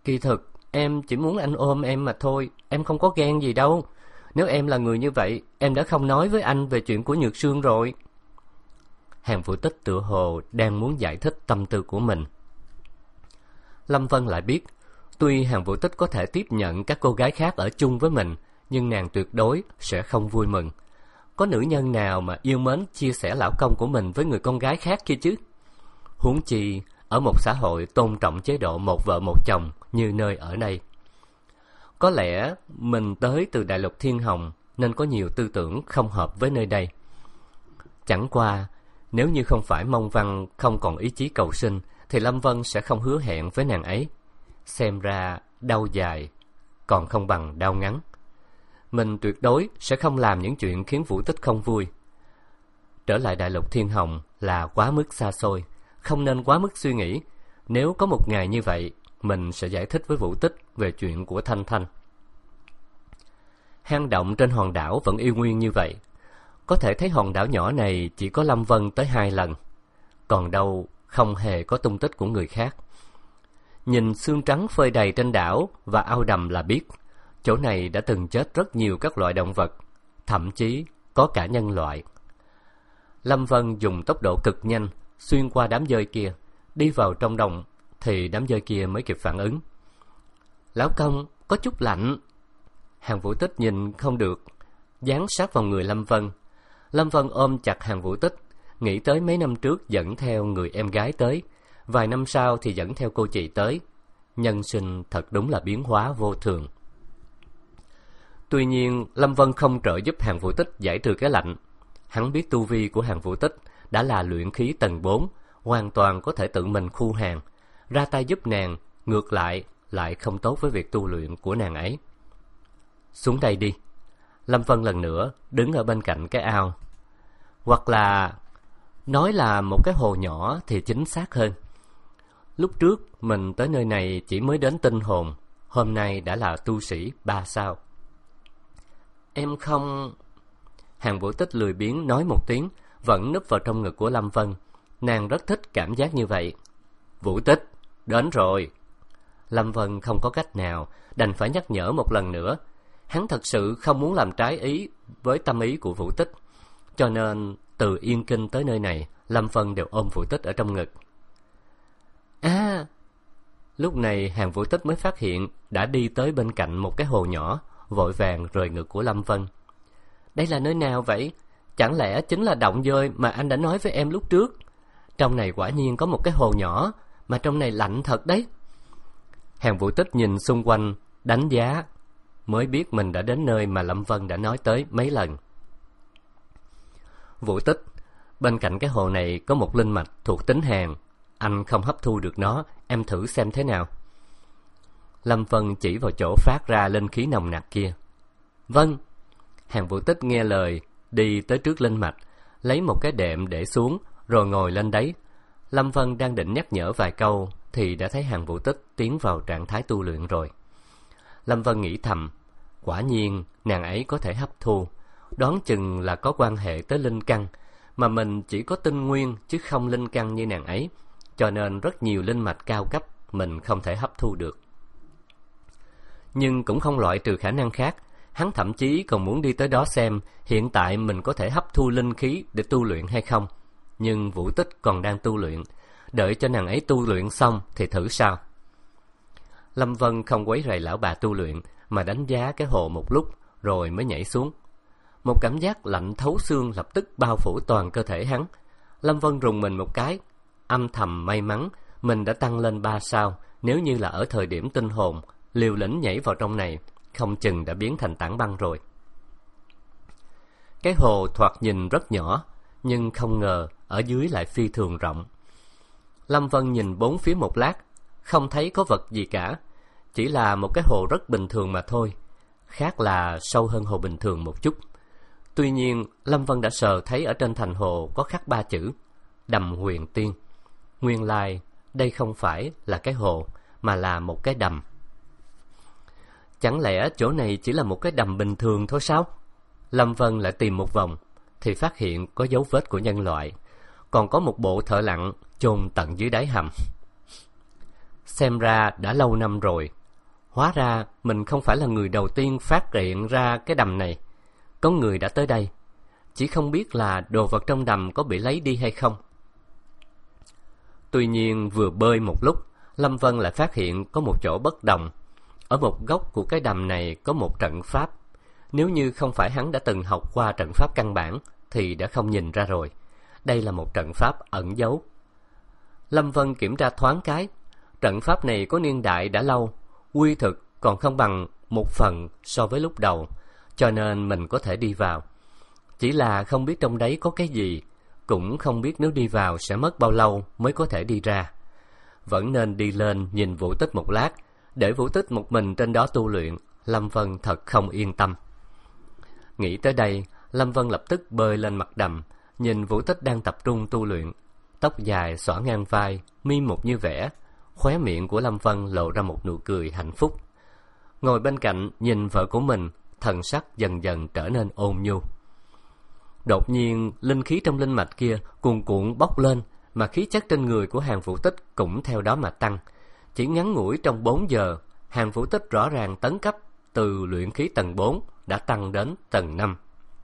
S1: Kỳ thực, em chỉ muốn anh ôm em mà thôi, em không có ghen gì đâu. Nếu em là người như vậy, em đã không nói với anh về chuyện của Nhược Sương rồi. Hàn Vũ Tích tựa hồ đang muốn giải thích tâm tư của mình. Lâm Vân lại biết, tuy Hàn Vũ Tích có thể tiếp nhận các cô gái khác ở chung với mình, nhưng nàng tuyệt đối sẽ không vui mừng. Có nữ nhân nào mà yêu mến chia sẻ lão công của mình với người con gái khác kia chứ? Huống chi, ở một xã hội tôn trọng chế độ một vợ một chồng như nơi ở đây. Có lẽ mình tới từ Đại Lục Thiên Hồng nên có nhiều tư tưởng không hợp với nơi đây. Chẳng qua, nếu như không phải Mông Văn không còn ý chí cầu sinh, thì Lâm Vân sẽ không hứa hẹn với nàng ấy. Xem ra đau dài còn không bằng đau ngắn. Mình tuyệt đối sẽ không làm những chuyện khiến Vũ Tích không vui. Trở lại Đại Lục Thiên Hồng là quá mức xa xôi, không nên quá mức suy nghĩ. Nếu có một ngày như vậy, mình sẽ giải thích với Vũ Tích về chuyện của Thanh Thanh. Hang động trên hòn đảo vẫn yêu nguyên như vậy. Có thể thấy hòn đảo nhỏ này chỉ có Lâm Vân tới hai lần, còn đâu không hề có tung tích của người khác. Nhìn xương trắng phơi đầy trên đảo và ao đầm là biết, chỗ này đã từng chết rất nhiều các loại động vật, thậm chí có cả nhân loại. Lâm Vân dùng tốc độ cực nhanh xuyên qua đám dơi kia, đi vào trong đồng thì đám dơi kia mới kịp phản ứng. Lão công, có chút lạnh. Hàn Vũ Tích nhìn không được, dán sát vào người Lâm Vân. Lâm Vân ôm chặt Hàn Vũ Tích, nghĩ tới mấy năm trước dẫn theo người em gái tới, vài năm sau thì dẫn theo cô chị tới. Nhân sinh thật đúng là biến hóa vô thường. Tuy nhiên, Lâm Vân không trợ giúp Hàn Vũ Tích giải trừ cái lạnh. Hắn biết tu vi của Hàn Vũ Tích đã là luyện khí tầng bốn, hoàn toàn có thể tự mình khu hàng. Ra tay giúp nàng, ngược lại lại không tốt với việc tu luyện của nàng ấy. Xuống đây đi. Lâm Vân lần nữa đứng ở bên cạnh cái ao. Hoặc là nói là một cái hồ nhỏ thì chính xác hơn. Lúc trước mình tới nơi này chỉ mới đến tinh hồn, hôm nay đã là tu sĩ ba sao. Em không... Hàn Vũ Tích lười biếng nói một tiếng, vẫn núp vào trong ngực của Lâm Vân. Nàng rất thích cảm giác như vậy. Vũ Tích, đến rồi. Lâm Vân không có cách nào, đành phải nhắc nhở một lần nữa. Hắn thật sự không muốn làm trái ý với tâm ý của Vũ Tích, cho nên từ Yên Kinh tới nơi này, Lâm Vân đều ôm Vũ Tích ở trong ngực. À! Lúc này Hàn Vũ Tích mới phát hiện đã đi tới bên cạnh một cái hồ nhỏ, vội vàng rời ngực của Lâm Vân. Đây là nơi nào vậy? Chẳng lẽ chính là động dơi mà anh đã nói với em lúc trước? Trong này quả nhiên có một cái hồ nhỏ, mà trong này lạnh thật đấy. Hàn Vũ Tích nhìn xung quanh, đánh giá, mới biết mình đã đến nơi mà Lâm Vân đã nói tới mấy lần. Vũ Tích, bên cạnh cái hồ này có một linh mạch thuộc tính hàn, anh không hấp thu được nó, em thử xem thế nào. Lâm Vân chỉ vào chỗ phát ra linh khí nồng nặc kia. Vâng. Hàn Vũ Tích nghe lời, đi tới trước linh mạch, lấy một cái đệm để xuống, rồi ngồi lên đấy. Lâm Vân đang định nhắc nhở vài câu, thì đã thấy Hàn Vũ Tích tiến vào trạng thái tu luyện rồi. Lâm Vân nghĩ thầm, quả nhiên nàng ấy có thể hấp thu, đoán chừng là có quan hệ tới linh căn, mà mình chỉ có tinh nguyên chứ không linh căn như nàng ấy, cho nên rất nhiều linh mạch cao cấp mình không thể hấp thu được. Nhưng cũng không loại trừ khả năng khác, hắn thậm chí còn muốn đi tới đó xem hiện tại mình có thể hấp thu linh khí để tu luyện hay không. Nhưng Vũ Tích còn đang tu luyện, đợi cho nàng ấy tu luyện xong thì thử sao. Lâm Vân không quấy rầy lão bà tu luyện, mà đánh giá cái hồ một lúc rồi mới nhảy xuống. Một cảm giác lạnh thấu xương lập tức bao phủ toàn cơ thể hắn. Lâm Vân rùng mình một cái, âm thầm may mắn mình đã tăng lên ba sao. Nếu như là ở thời điểm tinh hồn, liều lĩnh nhảy vào trong này, không chừng đã biến thành tảng băng rồi. Cái hồ thoạt nhìn rất nhỏ, nhưng không ngờ ở dưới lại phi thường rộng. Lâm Vân nhìn bốn phía một lát, không thấy có vật gì cả, chỉ là một cái hồ rất bình thường mà thôi, khác là sâu hơn hồ bình thường một chút. Tuy nhiên, Lâm Vân đã sờ thấy ở trên thành hồ có khắc ba chữ Đầm Huyền Tiên. Nguyên lai đây không phải là cái hồ, mà là một cái đầm. Chẳng lẽ chỗ này chỉ là một cái đầm bình thường thôi sao? Lâm Vân lại tìm một vòng, thì phát hiện có dấu vết của nhân loại, còn có một bộ thợ lặn chôn tận dưới đáy hầm. Xem ra đã lâu năm rồi. Hóa ra mình không phải là người đầu tiên phát hiện ra cái đầm này. Có người đã tới đây, chỉ không biết là đồ vật trong đầm có bị lấy đi hay không. Tuy nhiên vừa bơi một lúc, Lâm Vân lại phát hiện có một chỗ bất đồng. Ở một góc của cái đầm này có một trận pháp. Nếu như không phải hắn đã từng học qua trận pháp căn bản thì đã không nhìn ra rồi. Đây là một trận pháp ẩn giấu. Lâm Vân kiểm tra thoáng cái. Trận pháp này có niên đại đã lâu, uy thực còn không bằng một phần so với lúc đầu, cho nên mình có thể đi vào. Chỉ là không biết trong đấy có cái gì, cũng không biết nếu đi vào sẽ mất bao lâu mới có thể đi ra. Vẫn nên đi lên nhìn Vũ Tích một lát, để Vũ Tích một mình trên đó tu luyện. Lâm Vân thật không yên tâm. Nghĩ tới đây, Lâm Vân lập tức bơi lên mặt đầm, nhìn Vũ Tích đang tập trung tu luyện. Tóc dài xõa ngang vai, mi một như vẽ. Khóe miệng của Lâm Vân lộ ra một nụ cười hạnh phúc. Ngồi bên cạnh nhìn vợ của mình, thần sắc dần dần trở nên ôn nhu. Đột nhiên linh khí trong linh mạch kia cuồn cuộn bốc lên, mà khí chất trên người của Hàn Vũ Tích cũng theo đó mà tăng. Chỉ ngắn ngủi trong bốn giờ, Hàn Vũ Tích rõ ràng tấn cấp từ luyện khí tầng bốn đã tăng đến tầng năm.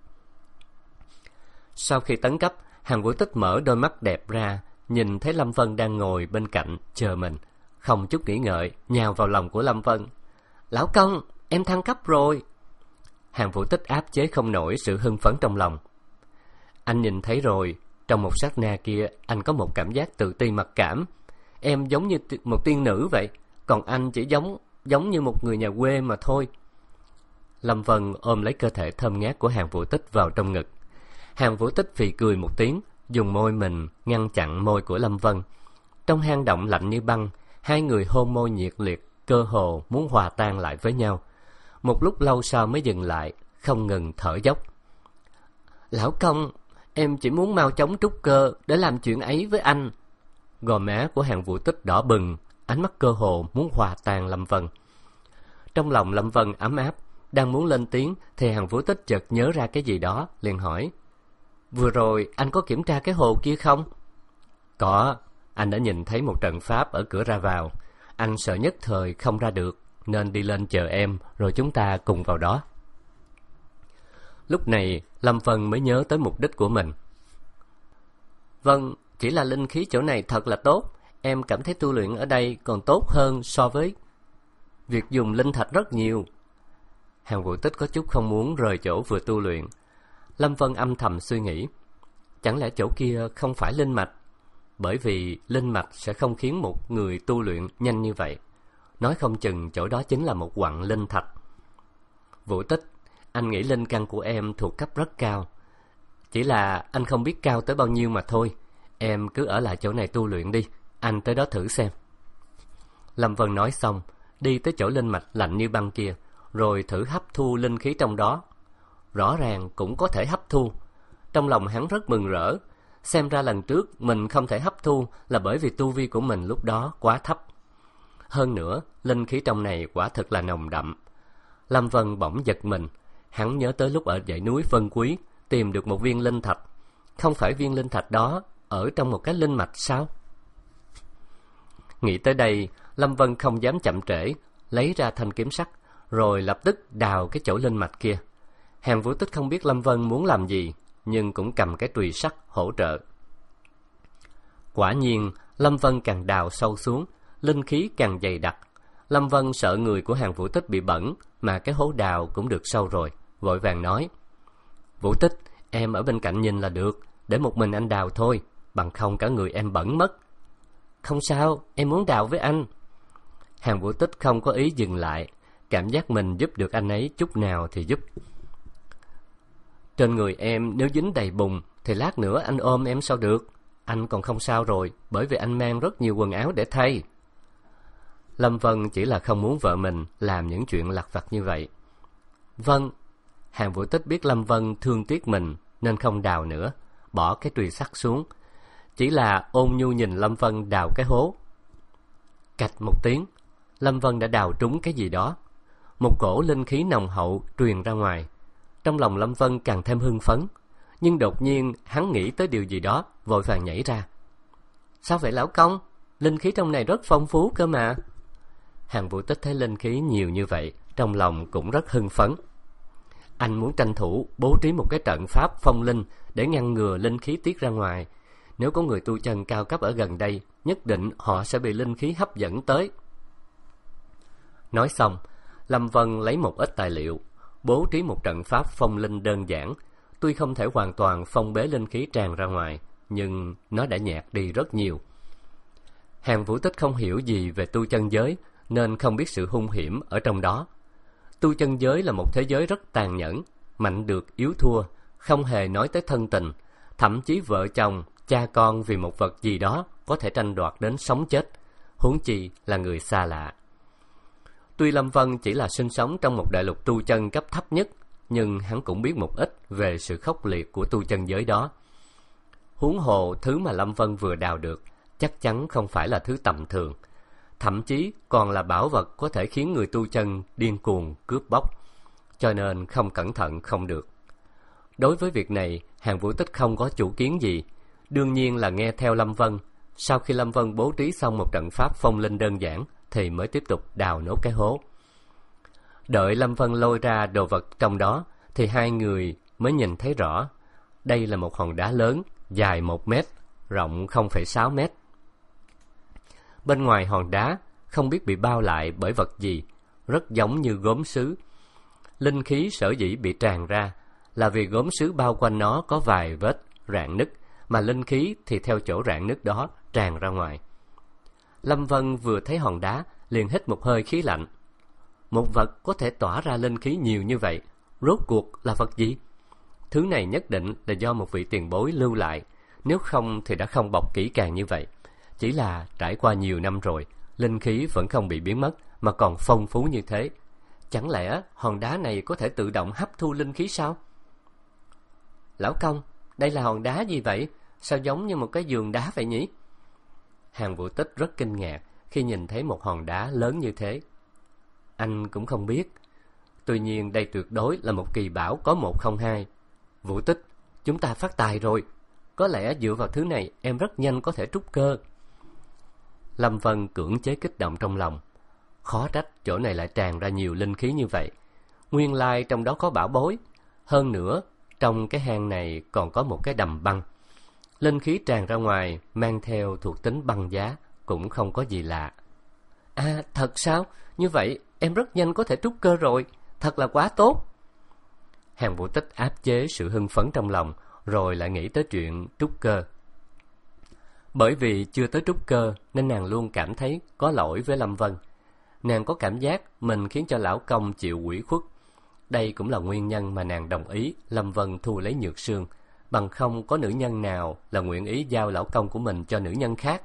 S1: Sau khi tấn cấp, Hàn Vũ Tích mở đôi mắt đẹp ra, nhìn thấy Lâm Vân đang ngồi bên cạnh chờ mình, không chút nghĩ ngợi nhào vào lòng của Lâm Vân. Lão công, em thăng cấp rồi. Hàn Vũ Tích áp chế không nổi sự hưng phấn trong lòng. Anh nhìn thấy rồi, trong một sát na kia anh có một cảm giác tự ti mặc cảm. Em giống như một tiên nữ vậy, còn anh chỉ giống giống như một người nhà quê mà thôi. Lâm Vân ôm lấy cơ thể thơm ngát của Hàn Vũ Tích vào trong ngực. Hàn Vũ Tích phì cười một tiếng, dùng môi mình ngăn chặn môi của Lâm Vân. Trong hang động lạnh như băng, hai người hôn môi nhiệt liệt, cơ hồ muốn hòa tan lại với nhau. Một lúc lâu sau mới dừng lại, không ngừng thở dốc. Lão công, em chỉ muốn mau chóng trúc cơ để làm chuyện ấy với anh. Gò má của Hàn Vũ Tích đỏ bừng, ánh mắt cơ hồ muốn hòa tan Lâm Vân. Trong lòng Lâm Vân ấm áp, đang muốn lên tiếng thì Hàn Vũ Tích chợt nhớ ra cái gì đó, liền hỏi: Vừa rồi anh có kiểm tra cái hồ kia không? Có, anh đã nhìn thấy một trận pháp ở cửa ra vào. Anh sợ nhất thời không ra được, nên đi lên chờ em, rồi chúng ta cùng vào đó. Lúc này, Lâm Vân mới nhớ tới mục đích của mình. Vâng, chỉ là linh khí chỗ này thật là tốt. Em cảm thấy tu luyện ở đây còn tốt hơn so với việc dùng linh thạch rất nhiều. Hàn Vũ Tích có chút không muốn rời chỗ vừa tu luyện. Lâm Vân âm thầm suy nghĩ, chẳng lẽ chỗ kia không phải linh mạch? Bởi vì linh mạch sẽ không khiến một người tu luyện nhanh như vậy. Nói không chừng chỗ đó chính là một quặng linh thạch. Vũ Tích, anh nghĩ linh căn của em thuộc cấp rất cao. Chỉ là anh không biết cao tới bao nhiêu mà thôi. Em cứ ở lại chỗ này tu luyện đi, anh tới đó thử xem. Lâm Vân nói xong, đi tới chỗ linh mạch lạnh như băng kia, rồi thử hấp thu linh khí trong đó. Rõ ràng cũng có thể hấp thu. Trong lòng hắn rất mừng rỡ. Xem ra lần trước mình không thể hấp thu là bởi vì tu vi của mình lúc đó quá thấp. Hơn nữa, linh khí trong này quả thật là nồng đậm. Lâm Vân bỗng giật mình. Hắn nhớ tới lúc ở dãy núi Vân Quý tìm được một viên linh thạch. Không phải viên linh thạch đó ở trong một cái linh mạch sao? Nghĩ tới đây, Lâm Vân không dám chậm trễ, lấy ra thanh kiếm sắt, rồi lập tức đào cái chỗ linh mạch kia. Hàn Vũ Tích không biết Lâm Vân muốn làm gì, nhưng cũng cầm cái chùy sắt hỗ trợ. Quả nhiên, Lâm Vân càng đào sâu xuống, linh khí càng dày đặc. Lâm Vân sợ người của Hàn Vũ Tích bị bẩn, mà cái hố đào cũng được sâu rồi, vội vàng nói: Vũ Tích, em ở bên cạnh nhìn là được, để một mình anh đào thôi, bằng không cả người em bẩn mất. Không sao, em muốn đào với anh. Hàn Vũ Tích không có ý dừng lại, cảm giác mình giúp được anh ấy chút nào thì giúp. Trên người em nếu dính đầy bùn thì lát nữa anh ôm em sao được? Anh còn không sao rồi, bởi vì anh mang rất nhiều quần áo để thay. Lâm Vân chỉ là không muốn vợ mình làm những chuyện lặt vặt như vậy. Vâng. Hàn Vũ Tích biết Lâm Vân thương tiếc mình nên không đào nữa, bỏ cái chùy sắt xuống, chỉ là ôn nhu nhìn Lâm Vân đào cái hố. Cạch một tiếng, Lâm Vân đã đào trúng cái gì đó. Một cổ linh khí nồng hậu truyền ra ngoài. Trong lòng Lâm Vân càng thêm hưng phấn, nhưng đột nhiên hắn nghĩ tới điều gì đó, vội vàng nhảy ra. Sao vậy lão công? linh khí trong này rất phong phú cơ mà. Hàng Vũ Tích thấy linh khí nhiều như vậy, trong lòng cũng rất hưng phấn. Anh muốn tranh thủ bố trí một cái trận pháp phong linh để ngăn ngừa linh khí tiết ra ngoài. Nếu có người tu chân cao cấp ở gần đây, nhất định họ sẽ bị linh khí hấp dẫn tới. Nói xong, Lâm Vân lấy một ít tài liệu, bố trí một trận pháp phong linh đơn giản. Tuy không thể hoàn toàn phong bế linh khí tràn ra ngoài, nhưng nó đã nhạt đi rất nhiều. Hàng Vũ Tích không hiểu gì về tu chân giới, nên không biết sự hung hiểm ở trong đó. Tu chân giới là một thế giới rất tàn nhẫn, mạnh được yếu thua, không hề nói tới thân tình. Thậm chí vợ chồng, cha con vì một vật gì đó có thể tranh đoạt đến sống chết, huống chi là người xa lạ. Tuy Lâm Vân chỉ là sinh sống trong một đại lục tu chân cấp thấp nhất, nhưng hắn cũng biết một ít về sự khốc liệt của tu chân giới đó. Huống hồ thứ mà Lâm Vân vừa đào được chắc chắn không phải là thứ tầm thường, thậm chí còn là bảo vật có thể khiến người tu chân điên cuồng cướp bóc, cho nên không cẩn thận không được. Đối với việc này, Hàng Vũ Tích không có chủ kiến gì, đương nhiên là nghe theo Lâm Vân. Sau khi Lâm Vân bố trí xong một trận pháp phong linh đơn giản, thì mới tiếp tục đào nốt cái hố. Đợi Lâm Vân lôi ra đồ vật trong đó, thì hai người mới nhìn thấy rõ. Đây là một hòn đá lớn, dài một mét, rộng không phẩy sáu mét. Bên ngoài hòn đá không biết bị bao lại bởi vật gì, rất giống như gốm sứ. Linh khí sở dĩ bị tràn ra là vì gốm sứ bao quanh nó có vài vết rạn nứt, mà linh khí thì theo chỗ rạn nứt đó tràn ra ngoài. Lâm Vân vừa thấy hòn đá liền hít một hơi khí lạnh. Một vật có thể tỏa ra linh khí nhiều như vậy, rốt cuộc là vật gì? Thứ này nhất định là do một vị tiền bối lưu lại, nếu không thì đã không bọc kỹ càng như vậy. Chỉ là trải qua nhiều năm rồi, linh khí vẫn không bị biến mất, mà còn phong phú như thế. Chẳng lẽ hòn đá này có thể tự động hấp thu linh khí sao? Lão công, đây là hòn đá gì vậy? Sao giống như một cái giường đá vậy nhỉ? Hàng Vũ Tích rất kinh ngạc khi nhìn thấy một hòn đá lớn như thế. Anh cũng không biết. Tuy nhiên đây tuyệt đối là một kỳ bảo có một không hai. Vũ Tích, chúng ta phát tài rồi. Có lẽ dựa vào thứ này em rất nhanh có thể trúc cơ. Lâm Vân cưỡng chế kích động trong lòng. Khó trách chỗ này lại tràn ra nhiều linh khí như vậy. Nguyên lai trong đó có bảo bối. Hơn nữa, trong cái hang này còn có một cái đầm băng. Linh khí tràn ra ngoài mang theo thuộc tính băng giá, cũng không có gì lạ. À, thật sao? Như vậy em rất nhanh có thể trúc cơ rồi. Thật là quá tốt. Hàng Vũ Tích áp chế sự hưng phấn trong lòng, rồi lại nghĩ tới chuyện trúc cơ. Bởi vì chưa tới trúc cơ nên nàng luôn cảm thấy có lỗi với Lâm Vân. Nàng có cảm giác mình khiến cho lão công chịu ủy khuất. Đây cũng là nguyên nhân mà nàng đồng ý Lâm Vân thu lấy Nhược Sương, bằng không có nữ nhân nào là nguyện ý giao lão công của mình cho nữ nhân khác.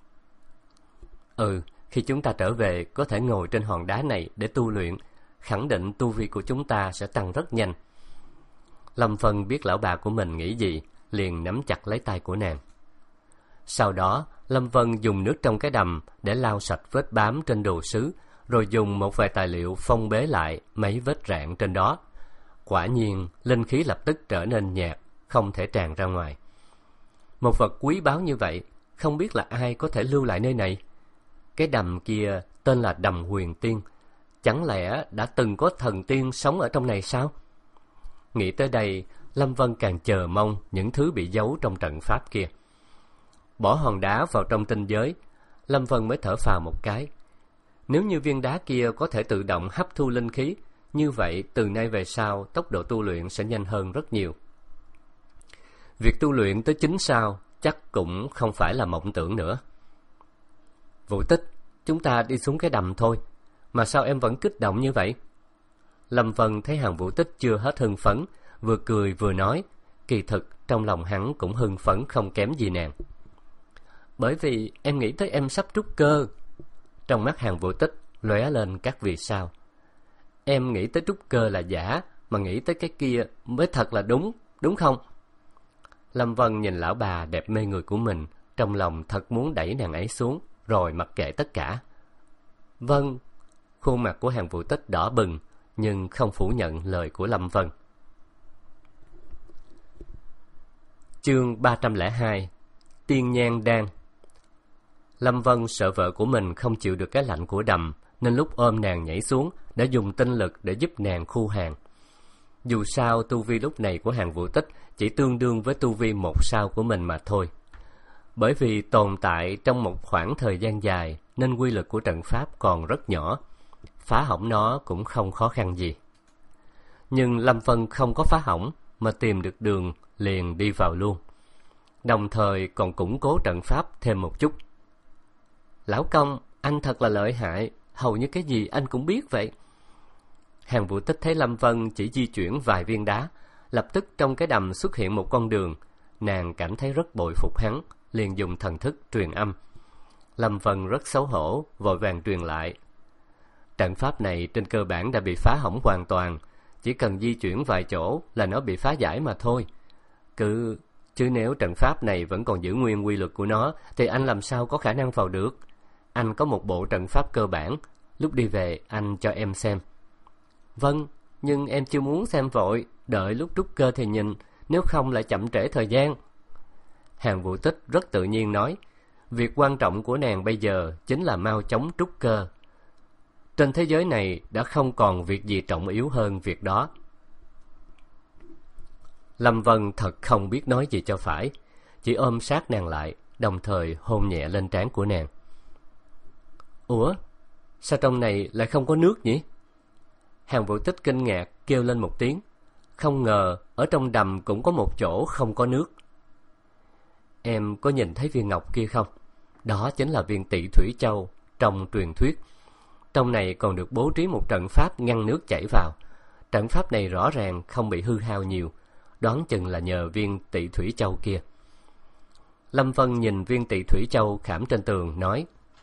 S1: Ừ, khi chúng ta trở về có thể ngồi trên hòn đá này để tu luyện, khẳng định tu vi của chúng ta sẽ tăng rất nhanh. Lâm Vân biết lão bà của mình nghĩ gì, liền nắm chặt lấy tay của nàng. Sau đó, Lâm Vân dùng nước trong cái đầm để lau sạch vết bám trên đồ sứ, rồi dùng một vài tài liệu phong bế lại mấy vết rạn trên đó. Quả nhiên, linh khí lập tức trở nên nhạt, không thể tràn ra ngoài. Một vật quý báu như vậy, không biết là ai có thể lưu lại nơi này. Cái đầm kia tên là Đầm Huyền Tiên. Chẳng lẽ đã từng có thần tiên sống ở trong này sao? Nghĩ tới đây, Lâm Vân càng chờ mong những thứ bị giấu trong trận pháp kia. Bỏ hòn đá vào trong tinh giới, Lâm Vân mới thở phào một cái. Nếu như viên đá kia có thể tự động hấp thu linh khí, như vậy từ nay về sau tốc độ tu luyện sẽ nhanh hơn rất nhiều. Việc tu luyện tới chín sao chắc cũng không phải là mộng tưởng nữa. Vũ Tích, chúng ta đi xuống cái đầm thôi. Mà sao em vẫn kích động như vậy? Lâm Vân thấy Hàng Vũ Tích chưa hết hưng phấn, vừa cười vừa nói. Kỳ thực trong lòng hắn cũng hưng phấn không kém gì nàng. Bởi vì em nghĩ tới em sắp trúc cơ. Trong mắt Hàng Vũ Tích lóe lên các vì sao. Em nghĩ tới trúc cơ là giả, mà nghĩ tới cái kia mới thật là đúng, đúng không? Lâm Vân nhìn lão bà đẹp mê người của mình, trong lòng thật muốn đẩy nàng ấy xuống, rồi mặc kệ tất cả. Vâng. Khuôn mặt của Hàng Vũ Tích đỏ bừng, nhưng không phủ nhận lời của Lâm Vân. Chương ba trăm lẻ hai. Tiên Nhan Đan. Lâm Vân sợ vợ của mình không chịu được cái lạnh của đầm, nên lúc ôm nàng nhảy xuống đã dùng tinh lực để giúp nàng khu hàng. Dù sao tu vi lúc này của Hàn Vũ Tích chỉ tương đương với tu vi một sao của mình mà thôi. Bởi vì tồn tại trong một khoảng thời gian dài nên quy lực của trận pháp còn rất nhỏ, phá hỏng nó cũng không khó khăn gì. Nhưng Lâm Vân không có phá hỏng mà tìm được đường liền đi vào luôn, đồng thời còn củng cố trận pháp thêm một chút. Lão công, anh thật là lợi hại, hầu như cái gì anh cũng biết vậy. Hàn Vũ Tích thấy Lâm Vân chỉ di chuyển vài viên đá, lập tức trong cái đầm xuất hiện một con đường. Nàng cảm thấy rất bội phục hắn, liền dùng thần thức truyền âm. Lâm Vân rất xấu hổ, vội vàng truyền lại. Trận pháp này trên cơ bản đã bị phá hỏng hoàn toàn, chỉ cần di chuyển vài chỗ là nó bị phá giải mà thôi. Cứ chứ nếu trận pháp này vẫn còn giữ nguyên quy luật của nó thì anh làm sao có khả năng vào được. Anh có một bộ trận pháp cơ bản, lúc đi về anh cho em xem. Vâng, nhưng em chưa muốn xem vội, đợi lúc trúc cơ thì nhìn, nếu không lại chậm trễ thời gian. Hàn Vũ Tích rất tự nhiên nói, việc quan trọng của nàng bây giờ chính là mau chóng trúc cơ. Trên thế giới này đã không còn việc gì trọng yếu hơn việc đó. Lâm Vân thật không biết nói gì cho phải, chỉ ôm sát nàng lại, đồng thời hôn nhẹ lên trán của nàng. Ủa, sao trong này lại không có nước nhỉ? Hàn Vũ Tích kinh ngạc kêu lên một tiếng, không ngờ ở trong đầm cũng có một chỗ không có nước. Em có nhìn thấy viên ngọc kia không? Đó chính là viên Tị Thủy Châu trong truyền thuyết. Trong này còn được bố trí một trận pháp ngăn nước chảy vào. Trận pháp này rõ ràng không bị hư hao nhiều, đoán chừng là nhờ viên Tị Thủy Châu kia. Lâm Vân nhìn viên Tị Thủy Châu khảm trên tường nói,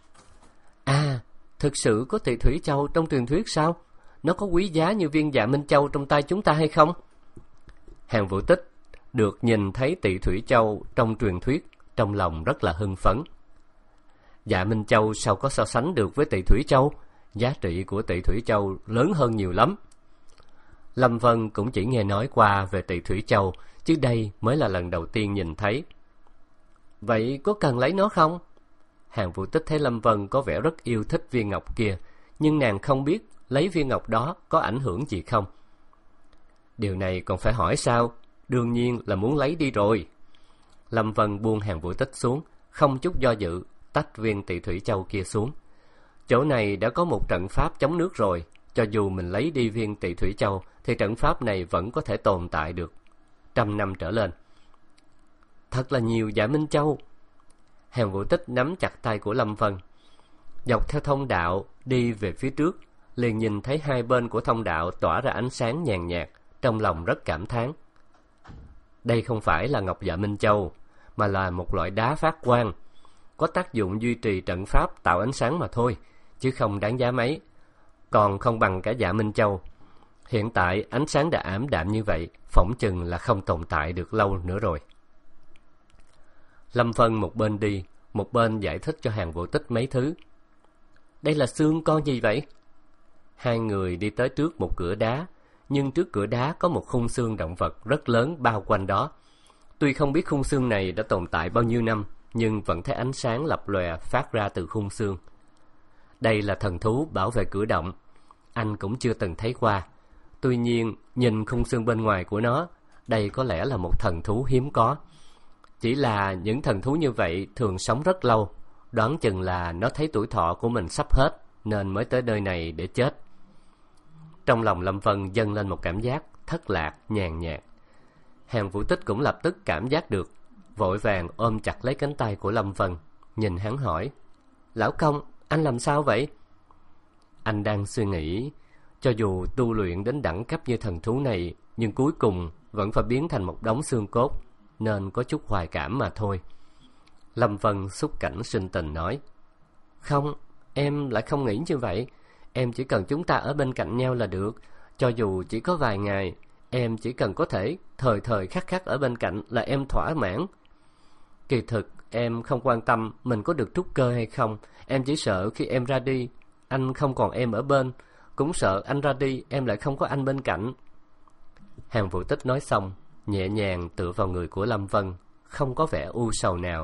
S1: à, thực sự có Tị Thủy Châu trong truyền thuyết sao? Nó có quý giá như viên Dạ Minh Châu trong tay chúng ta hay không? Hàn Vũ Tích được nhìn thấy Tị Thủy Châu trong truyền thuyết, trong lòng rất là hưng phấn. Dạ Minh Châu sao có so sánh được với Tị Thủy Châu? Giá trị của Tị Thủy Châu lớn hơn nhiều lắm. Lâm Vân cũng chỉ nghe nói qua về Tị Thủy Châu, chứ đây mới là lần đầu tiên nhìn thấy. Vậy có cần lấy nó không? Hàn Vũ Tích thấy Lâm Vân có vẻ rất yêu thích viên ngọc kia, nhưng nàng không biết lấy viên ngọc đó có ảnh hưởng gì không. Điều này còn phải hỏi sao? Đương nhiên là muốn lấy đi rồi. Lâm Vân buông Hàn Vũ Tích xuống, không chút do dự, tách viên Tị Thủy Châu kia xuống. Chỗ này đã có một trận pháp chống nước rồi, cho dù mình lấy đi viên Tị Thủy Châu thì trận pháp này vẫn có thể tồn tại được trăm năm trở lên. Thật là nhiều Dạ Minh Châu. Hàn Vũ Tích nắm chặt tay của Lâm Vân, dọc theo thông đạo đi về phía trước, liền nhìn thấy hai bên của thông đạo tỏa ra ánh sáng nhàn nhạt, trong lòng rất cảm thán. Đây không phải là ngọc Dạ Minh Châu, mà là một loại đá phát quang, có tác dụng duy trì trận pháp tạo ánh sáng mà thôi, chứ không đáng giá mấy, còn không bằng cả Dạ Minh Châu. Hiện tại ánh sáng đã ảm đạm như vậy, phỏng chừng là không tồn tại được lâu nữa rồi. Lâm Vân một bên đi, một bên giải thích cho Hàn Vũ Tích mấy thứ. Đây là xương con gì vậy? Hai người đi tới trước một cửa đá, nhưng trước cửa đá có một khung xương động vật rất lớn bao quanh đó. Tuy không biết khung xương này đã tồn tại bao nhiêu năm, nhưng vẫn thấy ánh sáng lập lòe phát ra từ khung xương. Đây là thần thú bảo vệ cửa động, anh cũng chưa từng thấy qua. Tuy nhiên, nhìn khung xương bên ngoài của nó, đây có lẽ là một thần thú hiếm có. Chỉ là những thần thú như vậy thường sống rất lâu, đoán chừng là nó thấy tuổi thọ của mình sắp hết, nên mới tới nơi này để chết. Trong lòng Lâm Vân dâng lên một cảm giác thất lạc, nhàn nhạt. Hàn Vũ Tích cũng lập tức cảm giác được, vội vàng ôm chặt lấy cánh tay của Lâm Vân, nhìn hắn hỏi, Lão công, anh làm sao vậy? Anh đang suy nghĩ, cho dù tu luyện đến đẳng cấp như thần thú này, nhưng cuối cùng vẫn phải biến thành một đống xương cốt, nên có chút hoài cảm mà thôi. Lâm Vân xúc cảnh sinh tình nói, không, em lại không nghĩ như vậy. Em chỉ cần chúng ta ở bên cạnh nhau là được. Cho dù chỉ có vài ngày, em chỉ cần có thể thời thời khắc khắc ở bên cạnh là em thỏa mãn. Kỳ thực em không quan tâm mình có được trúc cơ hay không. Em chỉ sợ khi em ra đi, anh không còn em ở bên, cũng sợ anh ra đi em lại không có anh bên cạnh. Hàn Vũ Tích nói xong, nhẹ nhàng tựa vào người của Lâm Vân, không có vẻ u sầu nào,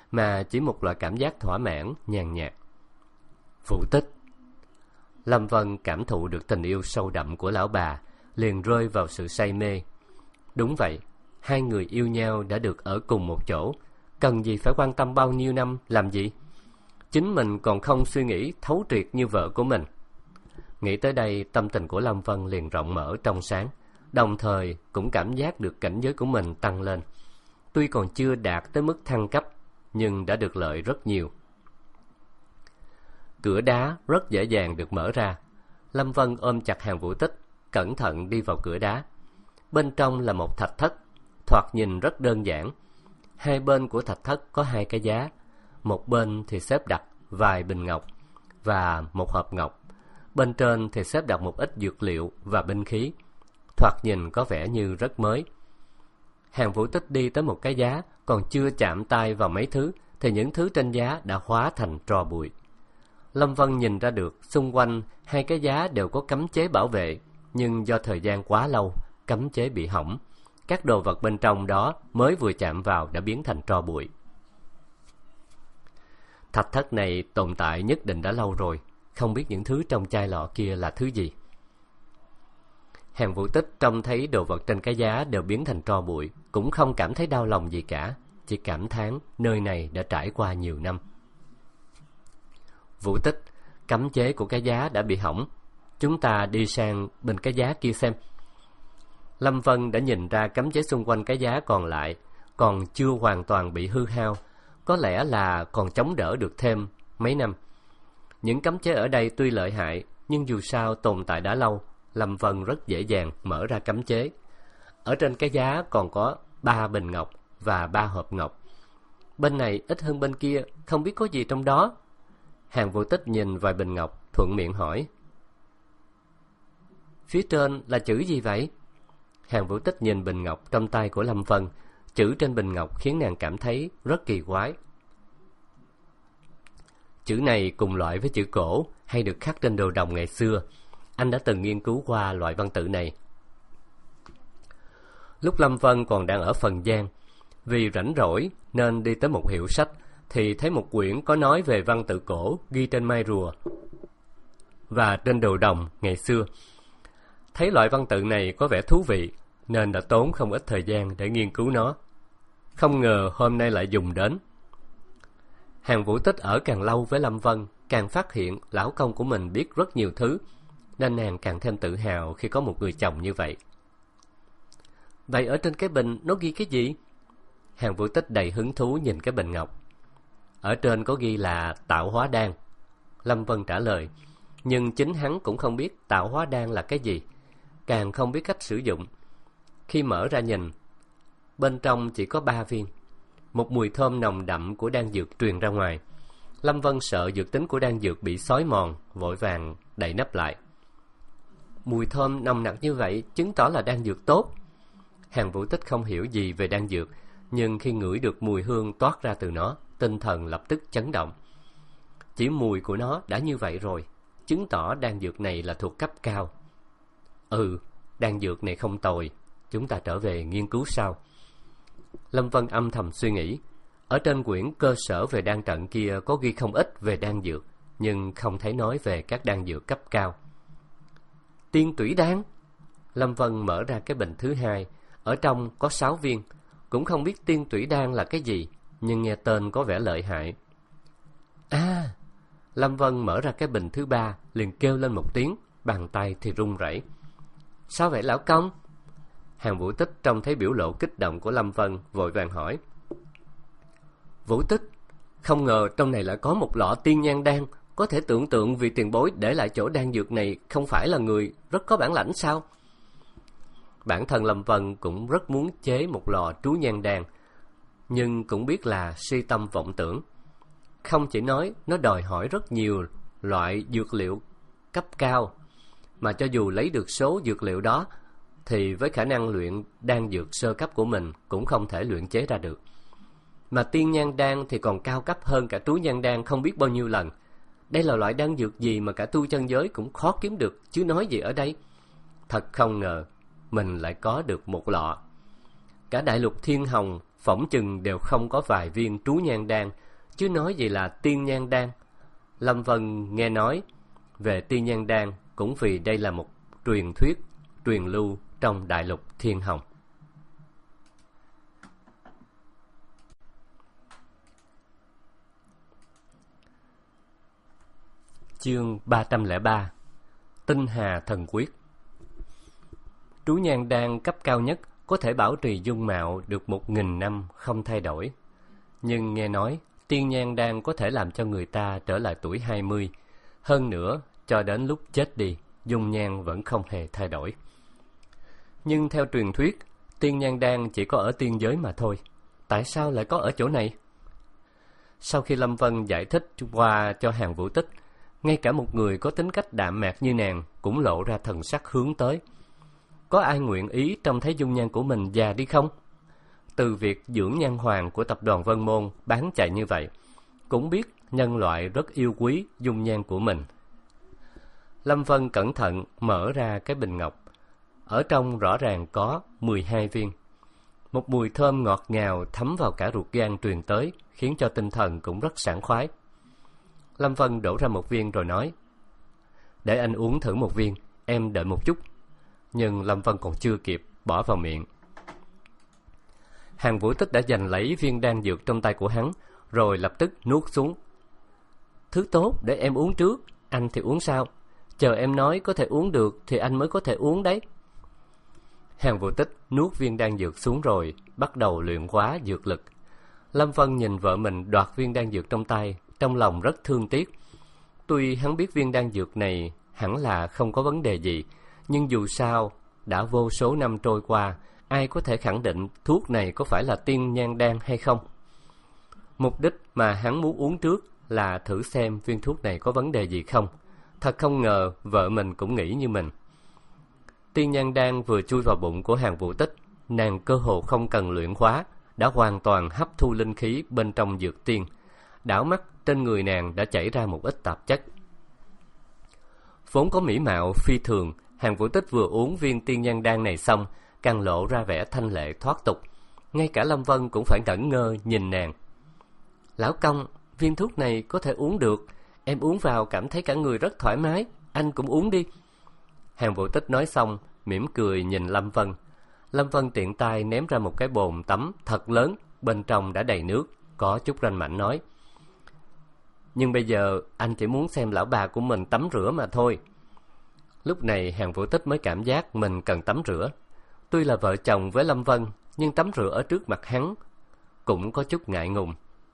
S1: mà chỉ một loại cảm giác thỏa mãn, nhàn nhạt. Vũ Tích. Lâm Vân cảm thụ được tình yêu sâu đậm của lão bà, liền rơi vào sự say mê. Đúng vậy, hai người yêu nhau đã được ở cùng một chỗ, cần gì phải quan tâm bao nhiêu năm làm gì? Chính mình còn không suy nghĩ thấu triệt như vợ của mình. Nghĩ tới đây, tâm tình của Lâm Vân liền rộng mở trong sáng, đồng thời cũng cảm giác được cảnh giới của mình tăng lên. Tuy còn chưa đạt tới mức thăng cấp, nhưng đã được lợi rất nhiều. Cửa đá rất dễ dàng được mở ra. Lâm Vân ôm chặt Hàn Vũ Tích, cẩn thận đi vào cửa đá. Bên trong là một thạch thất, thoạt nhìn rất đơn giản. Hai bên của thạch thất có hai cái giá, một bên thì xếp đặt vài bình ngọc và một hộp ngọc, bên trên thì xếp đặt một ít dược liệu và binh khí, thoạt nhìn có vẻ như rất mới. Hàn Vũ Tích đi tới một cái giá, còn chưa chạm tay vào mấy thứ thì những thứ trên giá đã hóa thành tro bụi. Lâm Vân nhìn ra được xung quanh hai cái giá đều có cấm chế bảo vệ, nhưng do thời gian quá lâu, cấm chế bị hỏng. Các đồ vật bên trong đó mới vừa chạm vào đã biến thành tro bụi. Thạch thất này tồn tại nhất định đã lâu rồi, không biết những thứ trong chai lọ kia là thứ gì. Hàn Vũ Tích trông thấy đồ vật trên cái giá đều biến thành tro bụi, cũng không cảm thấy đau lòng gì cả, chỉ cảm thán nơi này đã trải qua nhiều năm. Vũ Tích, cấm chế của cái giá đã bị hỏng, chúng ta đi sang bên cái giá kia xem. Lâm Vân đã nhìn ra cấm chế xung quanh cái giá còn lại, còn chưa hoàn toàn bị hư hao, có lẽ là còn chống đỡ được thêm mấy năm. Những cấm chế ở đây tuy lợi hại, nhưng dù sao tồn tại đã lâu, Lâm Vân rất dễ dàng mở ra cấm chế. Ở trên cái giá còn có ba bình ngọc và ba hộp ngọc. Bên này ít hơn bên kia, không biết có gì trong đó. Hàn Vũ Tích nhìn vài bình ngọc, thuận miệng hỏi. Phía trên là chữ gì vậy? Hàn Vũ Tích nhìn bình ngọc trong tay của Lâm Vân, chữ trên bình ngọc khiến nàng cảm thấy rất kỳ quái. Chữ này cùng loại với chữ cổ, hay được khắc trên đồ đồng ngày xưa. Anh đã từng nghiên cứu qua loại văn tự này. Lúc Lâm Vân còn đang ở Phần Giang, vì rảnh rỗi nên đi tới một hiệu sách, thì thấy một quyển có nói về văn tự cổ ghi trên mai rùa và trên đồ đồng ngày xưa. Thấy loại văn tự này có vẻ thú vị, nên đã tốn không ít thời gian để nghiên cứu nó. Không ngờ hôm nay lại dùng đến. Hàn Vũ Tích ở càng lâu với Lâm Vân, càng phát hiện lão công của mình biết rất nhiều thứ, nên nàng càng thêm tự hào khi có một người chồng như vậy. Vậy ở trên cái bình nó ghi cái gì? Hàn Vũ Tích đầy hứng thú nhìn cái bình ngọc. Ở trên có ghi là tạo hóa đan. Lâm Vân trả lời, nhưng chính hắn cũng không biết tạo hóa đan là cái gì, càng không biết cách sử dụng. Khi mở ra nhìn, bên trong chỉ có ba viên. Một mùi thơm nồng đậm của đan dược truyền ra ngoài. Lâm Vân sợ dược tính của đan dược bị xói mòn, vội vàng đậy nắp lại. Mùi thơm nồng nặc như vậy chứng tỏ là đan dược tốt. Hàn Vũ Tích không hiểu gì về đan dược, nhưng khi ngửi được mùi hương toát ra từ nó, tinh thần lập tức chấn động. Chỉ mùi của nó đã như vậy rồi, chứng tỏ đan dược này là thuộc cấp cao. Ừ, đan dược này không tồi, chúng ta trở về nghiên cứu sau. Lâm Vân âm thầm suy nghĩ. Ở trên quyển cơ sở về đan trận kia có ghi không ít về đan dược, nhưng không thấy nói về các đan dược cấp cao. Tiên tủy đan. Lâm Vân mở ra cái bình thứ hai, ở trong có sáu viên. Cũng không biết tiên tủy đan là cái gì, nhưng nghe tên có vẻ lợi hại. À! Lâm Vân mở ra cái bình thứ ba, liền kêu lên một tiếng, bàn tay thì run rẩy. Sao vậy lão công? Hàn Vũ Tích trông thấy biểu lộ kích động của Lâm Vân, vội vàng hỏi. Vũ Tích, không ngờ trong này lại có một lọ tiên nhan đan. Có thể tưởng tượng vì tiền bối để lại chỗ đan dược này không phải là người rất có bản lãnh sao? Bản thân Lâm Vân cũng rất muốn chế một lò trú nhan đan, nhưng cũng biết là si tâm vọng tưởng. Không chỉ nói nó đòi hỏi rất nhiều loại dược liệu cấp cao, mà cho dù lấy được số dược liệu đó, thì với khả năng luyện đan dược sơ cấp của mình cũng không thể luyện chế ra được. Mà tiên nhan đan thì còn cao cấp hơn cả trú nhan đan không biết bao nhiêu lần. Đây là loại đan dược gì mà cả tu chân giới cũng khó kiếm được, chứ nói gì ở đây. Thật không ngờ mình lại có được một lọ. Cả đại lục Thiên Hồng phỏng chừng đều không có vài viên trú nhang đan, chứ nói gì là tiên nhang đan. Lâm Vân nghe nói về tiên nhang đan cũng vì đây là một truyền thuyết truyền lưu trong đại lục Thiên Hồng. Chương ba trăm lẻ ba. Tinh Hà Thần Quyết. Trú nhang đan cấp cao nhất có thể bảo trì dung mạo được một nghìn năm không thay đổi. Nhưng nghe nói tiên nhang đan có thể làm cho người ta trở lại tuổi hai mươi. Hơn nữa, cho đến lúc chết đi, dung nhan vẫn không hề thay đổi. Nhưng theo truyền thuyết, tiên nhang đan chỉ có ở tiên giới mà thôi. Tại sao lại có ở chỗ này? Sau khi Lâm Vân giải thích qua cho Hàn Vũ Tích, ngay cả một người có tính cách đạm mạc như nàng cũng lộ ra thần sắc hướng tới. Có ai nguyện ý trông thấy dung nhan của mình già đi không? Từ việc dưỡng nhan hoàng của tập đoàn Vân Môn bán chạy như vậy, cũng biết nhân loại rất yêu quý dung nhan của mình. Lâm Vân cẩn thận mở ra cái bình ngọc. Ở trong rõ ràng có mười hai viên. Một mùi thơm ngọt ngào thấm vào cả ruột gan truyền tới, khiến cho tinh thần cũng rất sảng khoái. Lâm Vân đổ ra một viên rồi nói: "Để anh uống thử một viên, em đợi một chút." Nhưng Lâm Vân còn chưa kịp bỏ vào miệng. Hàn Vũ Tích đã giành lấy viên đan dược trong tay của hắn, rồi lập tức nuốt xuống. "Thứ tốt để em uống trước, anh thì uống sau. Chờ em nói có thể uống được thì anh mới có thể uống đấy." Hàn Vũ Tích nuốt viên đan dược xuống rồi bắt đầu luyện hóa dược lực. Lâm Vân nhìn vợ mình đoạt viên đan dược trong tay, trong lòng rất thương tiếc. Tuy hắn biết viên đan dược này hẳn là không có vấn đề gì, nhưng dù sao đã vô số năm trôi qua, ai có thể khẳng định thuốc này có phải là tiên nhang đan hay không? Mục đích mà hắn muốn uống trước là thử xem viên thuốc này có vấn đề gì không. Thật không ngờ vợ mình cũng nghĩ như mình. Tiên nhang đan vừa chui vào bụng của Hàn Vũ Tích, nàng cơ hồ không cần luyện hóa, đã hoàn toàn hấp thu linh khí bên trong dược tiên. Đảo mắt trên người nàng đã chảy ra một ít tạp chất. Vốn có mỹ mạo phi thường, Hàn Vũ Tích vừa uống viên tiên nhang đan này xong, càng lộ ra vẻ thanh lệ thoát tục. Ngay cả Lâm Vân cũng phải ngẩn ngơ nhìn nàng. "Lão công, viên thuốc này có thể uống được. Em uống vào cảm thấy cả người rất thoải mái. Anh cũng uống đi." Hàn Vũ Tích nói xong, mỉm cười nhìn Lâm Vân. Lâm Vân tiện tay ném ra một cái bồn tắm thật lớn, bên trong đã đầy nước, có chút ranh mảnh nói: "Nhưng bây giờ anh chỉ muốn xem lão bà của mình tắm rửa mà thôi." Lúc này Hàn Vũ Tích mới cảm giác mình cần tắm rửa. Tuy là vợ chồng với Lâm Vân, nhưng tắm rửa ở trước mặt hắn cũng có chút ngại ngùng.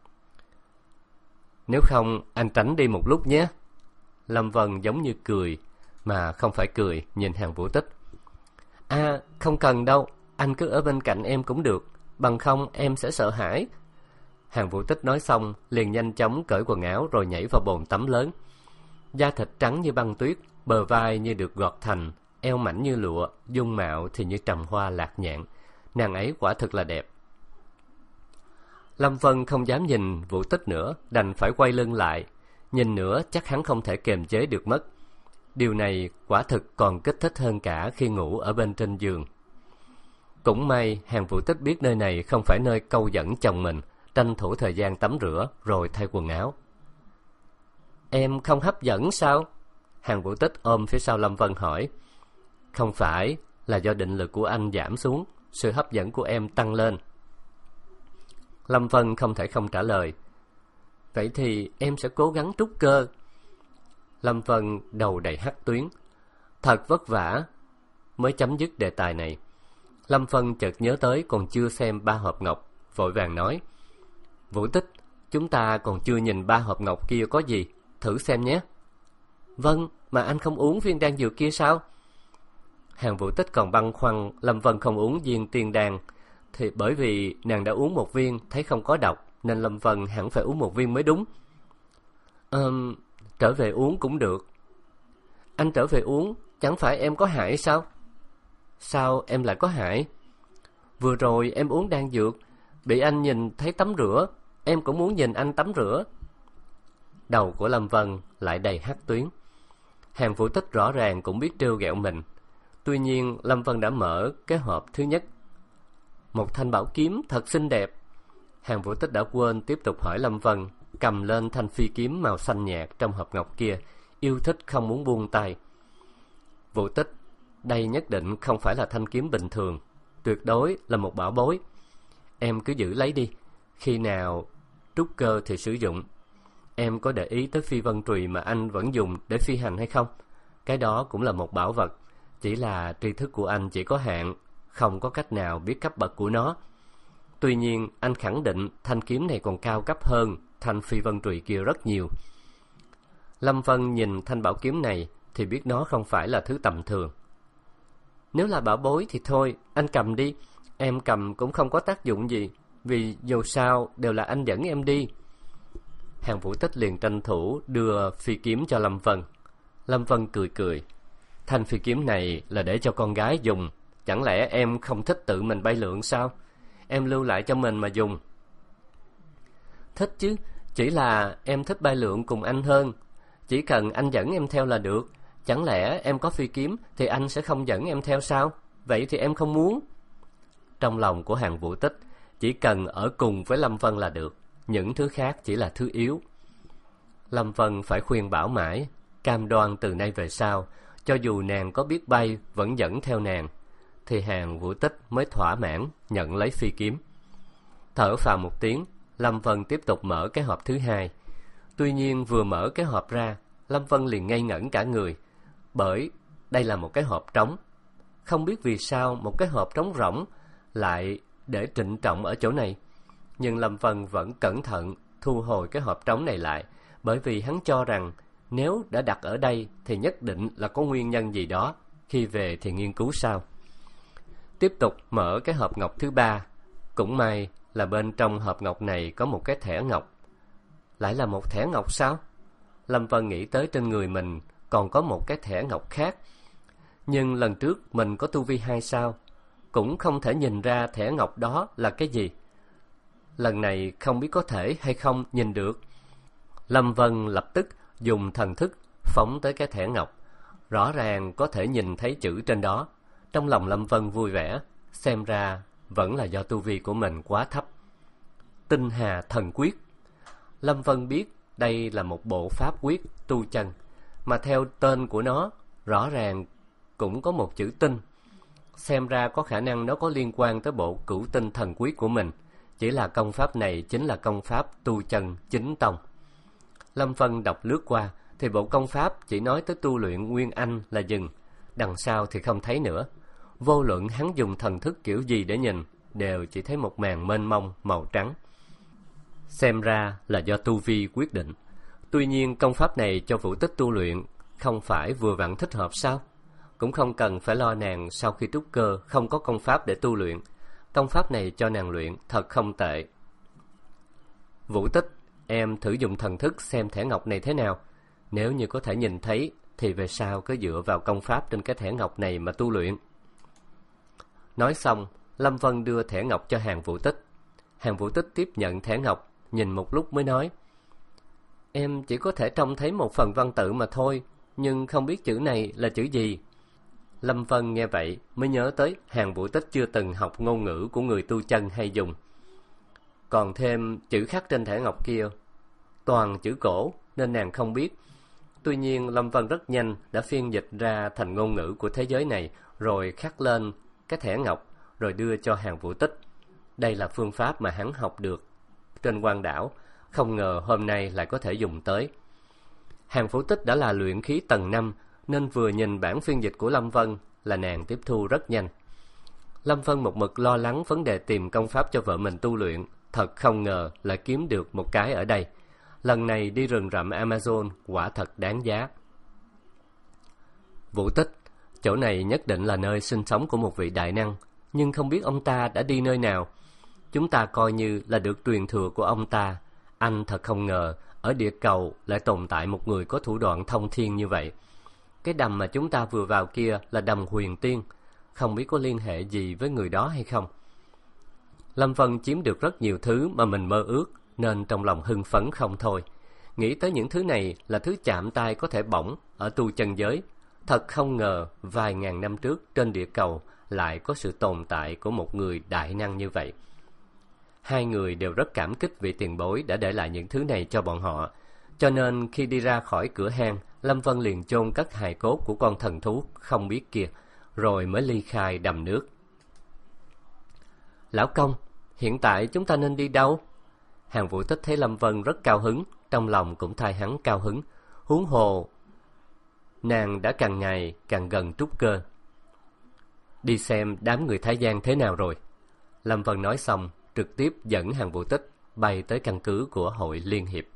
S1: "Nếu không anh tránh đi một lúc nhé." Lâm Vân giống như cười mà không phải cười nhìn Hàn Vũ Tích. "À, không cần đâu, anh cứ ở bên cạnh em cũng được, bằng không em sẽ sợ hãi." Hàn Vũ Tích nói xong liền nhanh chóng cởi quần áo rồi nhảy vào bồn tắm lớn. Da thịt trắng như băng tuyết, bờ vai như được gọt thành, eo mảnh như lụa, dung mạo thì như trầm hoa lạc nhạn. Nàng ấy quả thực là đẹp. Lâm Vân không dám nhìn Vũ Tích nữa, đành phải quay lưng lại. Nhìn nữa chắc hắn không thể kiềm chế được mất. Điều này quả thực còn kích thích hơn cả khi ngủ ở bên trên giường. Cũng may Hàn Vũ Tích biết nơi này không phải nơi câu dẫn chồng mình, tranh thủ thời gian tắm rửa rồi thay quần áo. "Em không hấp dẫn sao?" Hàn Vũ Tích ôm phía sau Lâm Vân hỏi. "Không phải, là do định lực của anh giảm xuống, sự hấp dẫn của em tăng lên." Lâm Vân không thể không trả lời. "Vậy thì em sẽ cố gắng trút cơ." Lâm Vân đầu đầy hắc tuyến. Thật vất vả mới chấm dứt đề tài này. Lâm Vân chợt nhớ tới còn chưa xem ba hộp ngọc, vội vàng nói: "Vũ Tích, chúng ta còn chưa nhìn ba hộp ngọc kia có gì, thử xem nhé." "Vâng, mà anh không uống viên đan dược kia sao?" Hàn Vũ Tích còn băn khoăn Lâm Vân không uống viên tiên đan, thì bởi vì nàng đã uống một viên thấy không có độc, nên Lâm Vân hẳn phải uống một viên mới đúng. Ừm, trở về uống cũng được." "Anh trở về uống, chẳng phải em có hại sao?" "Sao em lại có hại?" "Vừa rồi em uống đan dược, bị anh nhìn thấy tắm rửa, em cũng muốn nhìn anh tắm rửa." Đầu của Lâm Vân lại đầy hắc tuyến. Hàn Vũ Tích rõ ràng cũng biết trêu ghẹo mình. Tuy nhiên Lâm Vân đã mở cái hộp thứ nhất. Một thanh bảo kiếm thật xinh đẹp. Hàng Vũ Tích đã quên tiếp tục hỏi Lâm Vân, cầm lên thanh phi kiếm màu xanh nhạt trong hộp ngọc kia, yêu thích không muốn buông tay. Vũ Tích, đây nhất định không phải là thanh kiếm bình thường, tuyệt đối là một bảo bối. Em cứ giữ lấy đi, khi nào trúc cơ thì sử dụng. Em có để ý tới phi vân trùy mà anh vẫn dùng để phi hành hay không? Cái đó cũng là một bảo vật, chỉ là tri thức của anh chỉ có hạn, không có cách nào biết cấp bậc của nó. Tuy nhiên, anh khẳng định thanh kiếm này còn cao cấp hơn thanh phi vân trùy kia rất nhiều. Lâm Vân nhìn thanh bảo kiếm này thì biết nó không phải là thứ tầm thường. Nếu là bảo bối thì thôi, anh cầm đi. Em cầm cũng không có tác dụng gì, vì dù sao đều là anh dẫn em đi. Hàng Vũ Tích liền tranh thủ đưa phi kiếm cho Lâm Vân. Lâm Vân cười cười. Thanh phi kiếm này là để cho con gái dùng, chẳng lẽ em không thích tự mình bay lượn sao? Em lưu lại cho mình mà dùng. Thích chứ, chỉ là em thích bay lượn cùng anh hơn. Chỉ cần anh dẫn em theo là được. Chẳng lẽ em có phi kiếm thì anh sẽ không dẫn em theo sao? Vậy thì em không muốn. Trong lòng của Hàng Vũ Tích, chỉ cần ở cùng với Lâm Vân là được, những thứ khác chỉ là thứ yếu. Lâm Vân phải khuyên bảo mãi, cam đoan từ nay về sau, cho dù nàng có biết bay vẫn dẫn theo nàng, thì Hàng Vũ Tích mới thỏa mãn nhận lấy phi kiếm. Thở phào một tiếng, Lâm Vân tiếp tục mở cái hộp thứ hai. Tuy nhiên vừa mở cái hộp ra, Lâm Vân liền ngây ngẩn cả người, bởi đây là một cái hộp trống. Không biết vì sao một cái hộp trống rỗng lại để trịnh trọng ở chỗ này. Nhưng Lâm Vân vẫn cẩn thận thu hồi cái hộp trống này lại, bởi vì hắn cho rằng nếu đã đặt ở đây thì nhất định là có nguyên nhân gì đó, khi về thì nghiên cứu sau. Tiếp tục mở cái hộp ngọc thứ ba. Cũng may là bên trong hộp ngọc này có một cái thẻ ngọc. Lại là một thẻ ngọc sao? Lâm Vân nghĩ tới trên người mình còn có một cái thẻ ngọc khác. Nhưng lần trước mình có tu vi hai sao, cũng không thể nhìn ra thẻ ngọc đó là cái gì. Lần này không biết có thể hay không nhìn được. Lâm Vân lập tức dùng thần thức phóng tới cái thẻ ngọc. Rõ ràng có thể nhìn thấy chữ trên đó. Trong lòng Lâm Vân vui vẻ, xem ra vẫn là do tu vi của mình quá thấp. Tinh Hà Thần Quyết. Lâm Vân biết đây là một bộ pháp quyết tu chân, mà theo tên của nó, rõ ràng cũng có một chữ tinh. Xem ra có khả năng nó có liên quan tới bộ Cửu Tinh Thần Quyết của mình. Chỉ là công pháp này chính là công pháp tu chân chính tông. Lâm Vân đọc lướt qua thì bộ công pháp chỉ nói tới tu luyện nguyên anh là dừng, đằng sau thì không thấy nữa. Vô luận hắn dùng thần thức kiểu gì để nhìn, đều chỉ thấy một màn mênh mông màu trắng. Xem ra là do tu vi quyết định. Tuy nhiên công pháp này cho Vũ Tích tu luyện không phải vừa vặn thích hợp sao? Cũng không cần phải lo nàng sau khi trúc cơ không có công pháp để tu luyện. Công pháp này cho nàng luyện thật không tệ. Vũ Tích, em thử dùng thần thức xem thẻ ngọc này thế nào. Nếu như có thể nhìn thấy thì về sau cứ dựa vào công pháp trên cái thẻ ngọc này mà tu luyện. Nói xong, Lâm Vân đưa thẻ ngọc cho Hàng Vũ Tích. Hàng Vũ Tích tiếp nhận thẻ ngọc, nhìn một lúc mới nói: Em chỉ có thể trông thấy một phần văn tự mà thôi, nhưng không biết chữ này là chữ gì. Lâm Vân nghe vậy mới nhớ tới Hàng Vũ Tích chưa từng học ngôn ngữ của người tu chân hay dùng. Còn thêm chữ khắc trên thẻ ngọc kia toàn chữ cổ nên nàng không biết. Tuy nhiên Lâm Vân rất nhanh đã phiên dịch ra thành ngôn ngữ của thế giới này, rồi khắc lên cái thẻ ngọc, rồi đưa cho Hàng Vũ Tích. Đây là phương pháp mà hắn học được trên Quan Đảo, không ngờ hôm nay lại có thể dùng tới. Hàng Vũ Tích đã là luyện khí tầng năm, nên vừa nhìn bản phiên dịch của Lâm Vân là nàng tiếp thu rất nhanh. Lâm Vân một mực lo lắng vấn đề tìm công pháp cho vợ mình tu luyện, thật không ngờ lại kiếm được một cái ở đây. Lần này đi rừng rậm Amazon quả thật đáng giá. Vũ Tích, chỗ này nhất định là nơi sinh sống của một vị đại năng, nhưng không biết ông ta đã đi nơi nào. Chúng ta coi như là được truyền thừa của ông ta. Anh thật không ngờ ở địa cầu lại tồn tại một người có thủ đoạn thông thiên như vậy. Cái đầm mà chúng ta vừa vào kia là đầm Huyền Tiên, không biết có liên hệ gì với người đó hay không. Lâm Vân chiếm được rất nhiều thứ mà mình mơ ước, nên trong lòng hưng phấn không thôi. Nghĩ tới những thứ này là thứ chạm tay có thể bỏng ở tu chân giới. Thật không ngờ vài ngàn năm trước trên địa cầu lại có sự tồn tại của một người đại năng như vậy. Hai người đều rất cảm kích vị tiền bối đã để lại những thứ này cho bọn họ, cho nên khi đi ra khỏi cửa hang, Lâm Vân liền chôn cất hài cốt của con thần thú không biết kia, rồi mới ly khai đầm nước. Lão công, hiện tại chúng ta nên đi đâu? Hàn Vũ Tích thấy Lâm Vân rất cao hứng, trong lòng cũng thay hắn cao hứng. Huống hồ, nàng đã càng ngày càng gần trúc cơ. Đi xem đám người Thái Giang thế nào rồi. Lâm Vân nói xong, trực tiếp dẫn Hàn Vũ Tích bay tới căn cứ của Hội Liên Hiệp.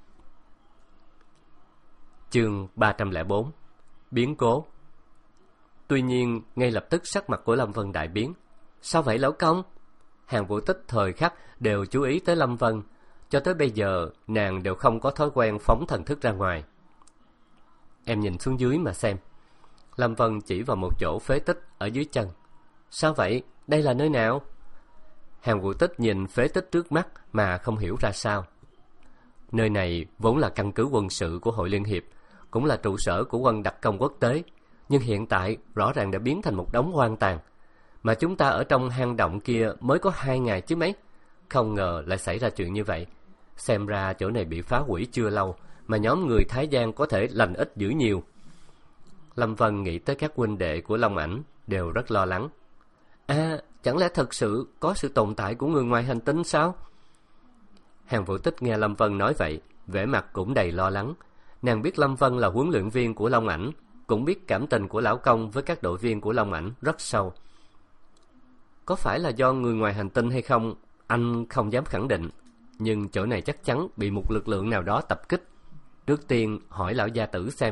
S1: Chương ba trăm lẻ bốn. Biến cố. Tuy nhiên, ngay lập tức sắc mặt của Lâm Vân đại biến. Sao vậy lão công? Hàn Vũ Tích thời khắc đều chú ý tới Lâm Vân. Cho tới bây giờ, nàng đều không có thói quen phóng thần thức ra ngoài. Em nhìn xuống dưới mà xem. Lâm Vân chỉ vào một chỗ phế tích ở dưới chân. Sao vậy? Đây là nơi nào? Hàn Vũ Tích nhìn phế tích trước mắt mà không hiểu ra sao. Nơi này vốn là căn cứ quân sự của Hội Liên Hiệp, cũng là trụ sở của quân đặc công quốc tế, nhưng hiện tại rõ ràng đã biến thành một đống hoang tàn. Mà chúng ta ở trong hang động kia mới có hai ngày chứ mấy. Không ngờ lại xảy ra chuyện như vậy. Xem ra chỗ này bị phá hủy chưa lâu, mà nhóm người Thái Giang có thể lành ít dữ nhiều. Lâm Vân nghĩ tới các huynh đệ của Long Ảnh, đều rất lo lắng. À, chẳng lẽ thật sự có sự tồn tại của người ngoài hành tinh sao? Hàn Vũ Tích nghe Lâm Vân nói vậy, vẻ mặt cũng đầy lo lắng. Nàng biết Lâm Vân là huấn luyện viên của Long Ảnh, cũng biết cảm tình của lão công với các đội viên của Long Ảnh rất sâu. Có phải là do người ngoài hành tinh hay không, anh không dám khẳng định, nhưng chỗ này chắc chắn bị một lực lượng nào đó tập kích. Trước tiên hỏi lão gia tử xem.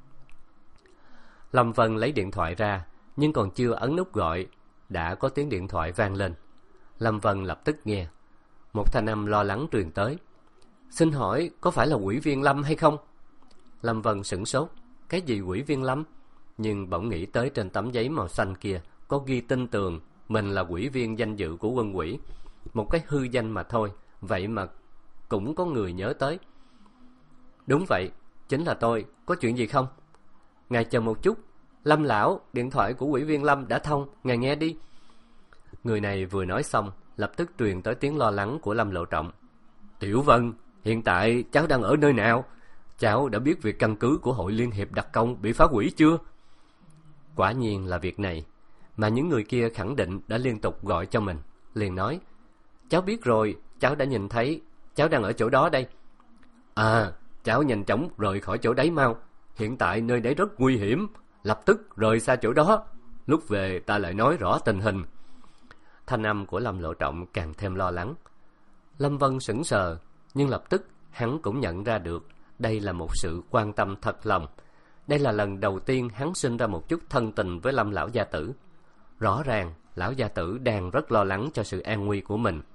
S1: Lâm Vân lấy điện thoại ra, nhưng còn chưa ấn nút gọi, đã có tiếng điện thoại vang lên. Lâm Vân lập tức nghe. Một thanh âm lo lắng truyền tới. Xin hỏi, có phải là Quỷ Viên Lâm hay không? Lâm Vân sửng sốt. Cái gì Quỷ Viên Lâm? Nhưng bỗng nghĩ tới trên tấm giấy màu xanh kia có ghi tin tường mình là quỷ viên danh dự của quân quỷ. Một cái hư danh mà thôi, vậy mà cũng có người nhớ tới. Đúng vậy, chính là tôi. Có chuyện gì không? Ngài chờ một chút. Lâm lão, điện thoại của Quỷ Viên Lâm đã thông, ngài nghe đi. Người này vừa nói xong, lập tức truyền tới tiếng lo lắng của Lâm Lộ Trọng. Tiểu Vân, hiện tại cháu đang ở nơi nào? Cháu đã biết việc căn cứ của Hội Liên Hiệp đặc công bị phá hủy chưa? Quả nhiên là việc này, mà những người kia khẳng định đã liên tục gọi cho mình. Liền nói, cháu biết rồi, cháu đã nhìn thấy, cháu đang ở chỗ đó đây. À, cháu nhanh chóng rời khỏi chỗ đấy mau. Hiện tại nơi đấy rất nguy hiểm, lập tức rời xa chỗ đó. Lúc về ta lại nói rõ tình hình. Thanh âm của Lâm Lộ Trọng càng thêm lo lắng. Lâm Vân sững sờ, nhưng lập tức hắn cũng nhận ra được đây là một sự quan tâm thật lòng. Đây là lần đầu tiên hắn sinh ra một chút thân tình với Lâm lão gia tử. Rõ ràng lão gia tử đang rất lo lắng cho sự an nguy của mình.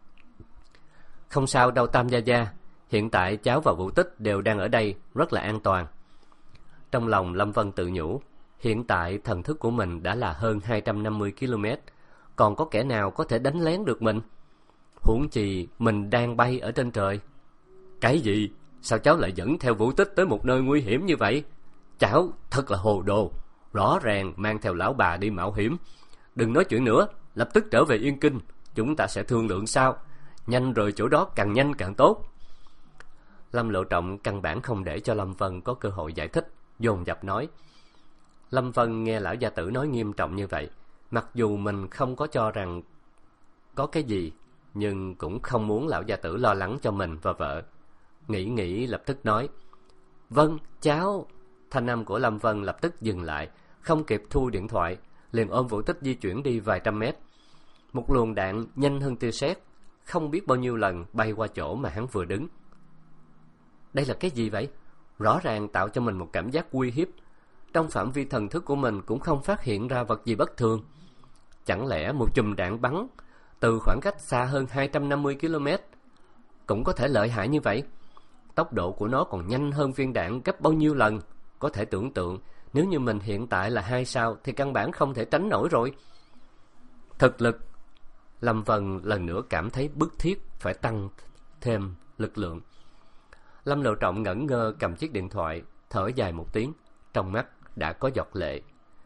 S1: Không sao đâu Tam gia gia, hiện tại cháu và Vũ Tích đều đang ở đây, rất là an toàn. Trong lòng Lâm Vân tự nhủ, hiện tại thần thức của mình đã là hơn hai trăm năm mươi ki lô mét, còn có kẻ nào có thể đánh lén được mình? Huống chi mình đang bay ở trên trời. Cái gì? Sao cháu lại dẫn theo Vũ Tích tới một nơi nguy hiểm như vậy? Cháu thật là hồ đồ, rõ ràng mang theo lão bà đi mạo hiểm. Đừng nói chuyện nữa, lập tức trở về Yên Kinh, chúng ta sẽ thương lượng sau. Nhanh rời chỗ đó, càng nhanh càng tốt. Lâm Lộ Trọng căn bản không để cho Lâm Vân có cơ hội giải thích, dồn dập nói. Lâm Vân nghe lão gia tử nói nghiêm trọng như vậy, mặc dù mình không có cho rằng có cái gì, nhưng cũng không muốn lão gia tử lo lắng cho mình và vợ. Nghĩ nghĩ lập tức nói, vâng, cháu. Thanh âm của Lâm Vân lập tức dừng lại, không kịp thu điện thoại, liền ôm Vũ Tích di chuyển đi vài trăm mét. Một luồng đạn nhanh hơn tia sét, không biết bao nhiêu lần bay qua chỗ mà hắn vừa đứng. Đây là cái gì vậy? Rõ ràng tạo cho mình một cảm giác uy hiếp. Trong phạm vi thần thức của mình cũng không phát hiện ra vật gì bất thường. Chẳng lẽ một chùm đạn bắn từ khoảng cách xa hơn hai trăm năm mươi ki lô mét cũng có thể lợi hại như vậy? Tốc độ của nó còn nhanh hơn viên đạn gấp bao nhiêu lần? Có thể tưởng tượng, nếu như mình hiện tại là hai sao thì căn bản không thể tránh nổi rồi. Thực lực. Lâm Vân lần nữa cảm thấy bức thiết phải tăng thêm lực lượng. Lâm Lộ Trọng ngẩn ngơ cầm chiếc điện thoại, thở dài một tiếng, trong mắt đã có giọt lệ.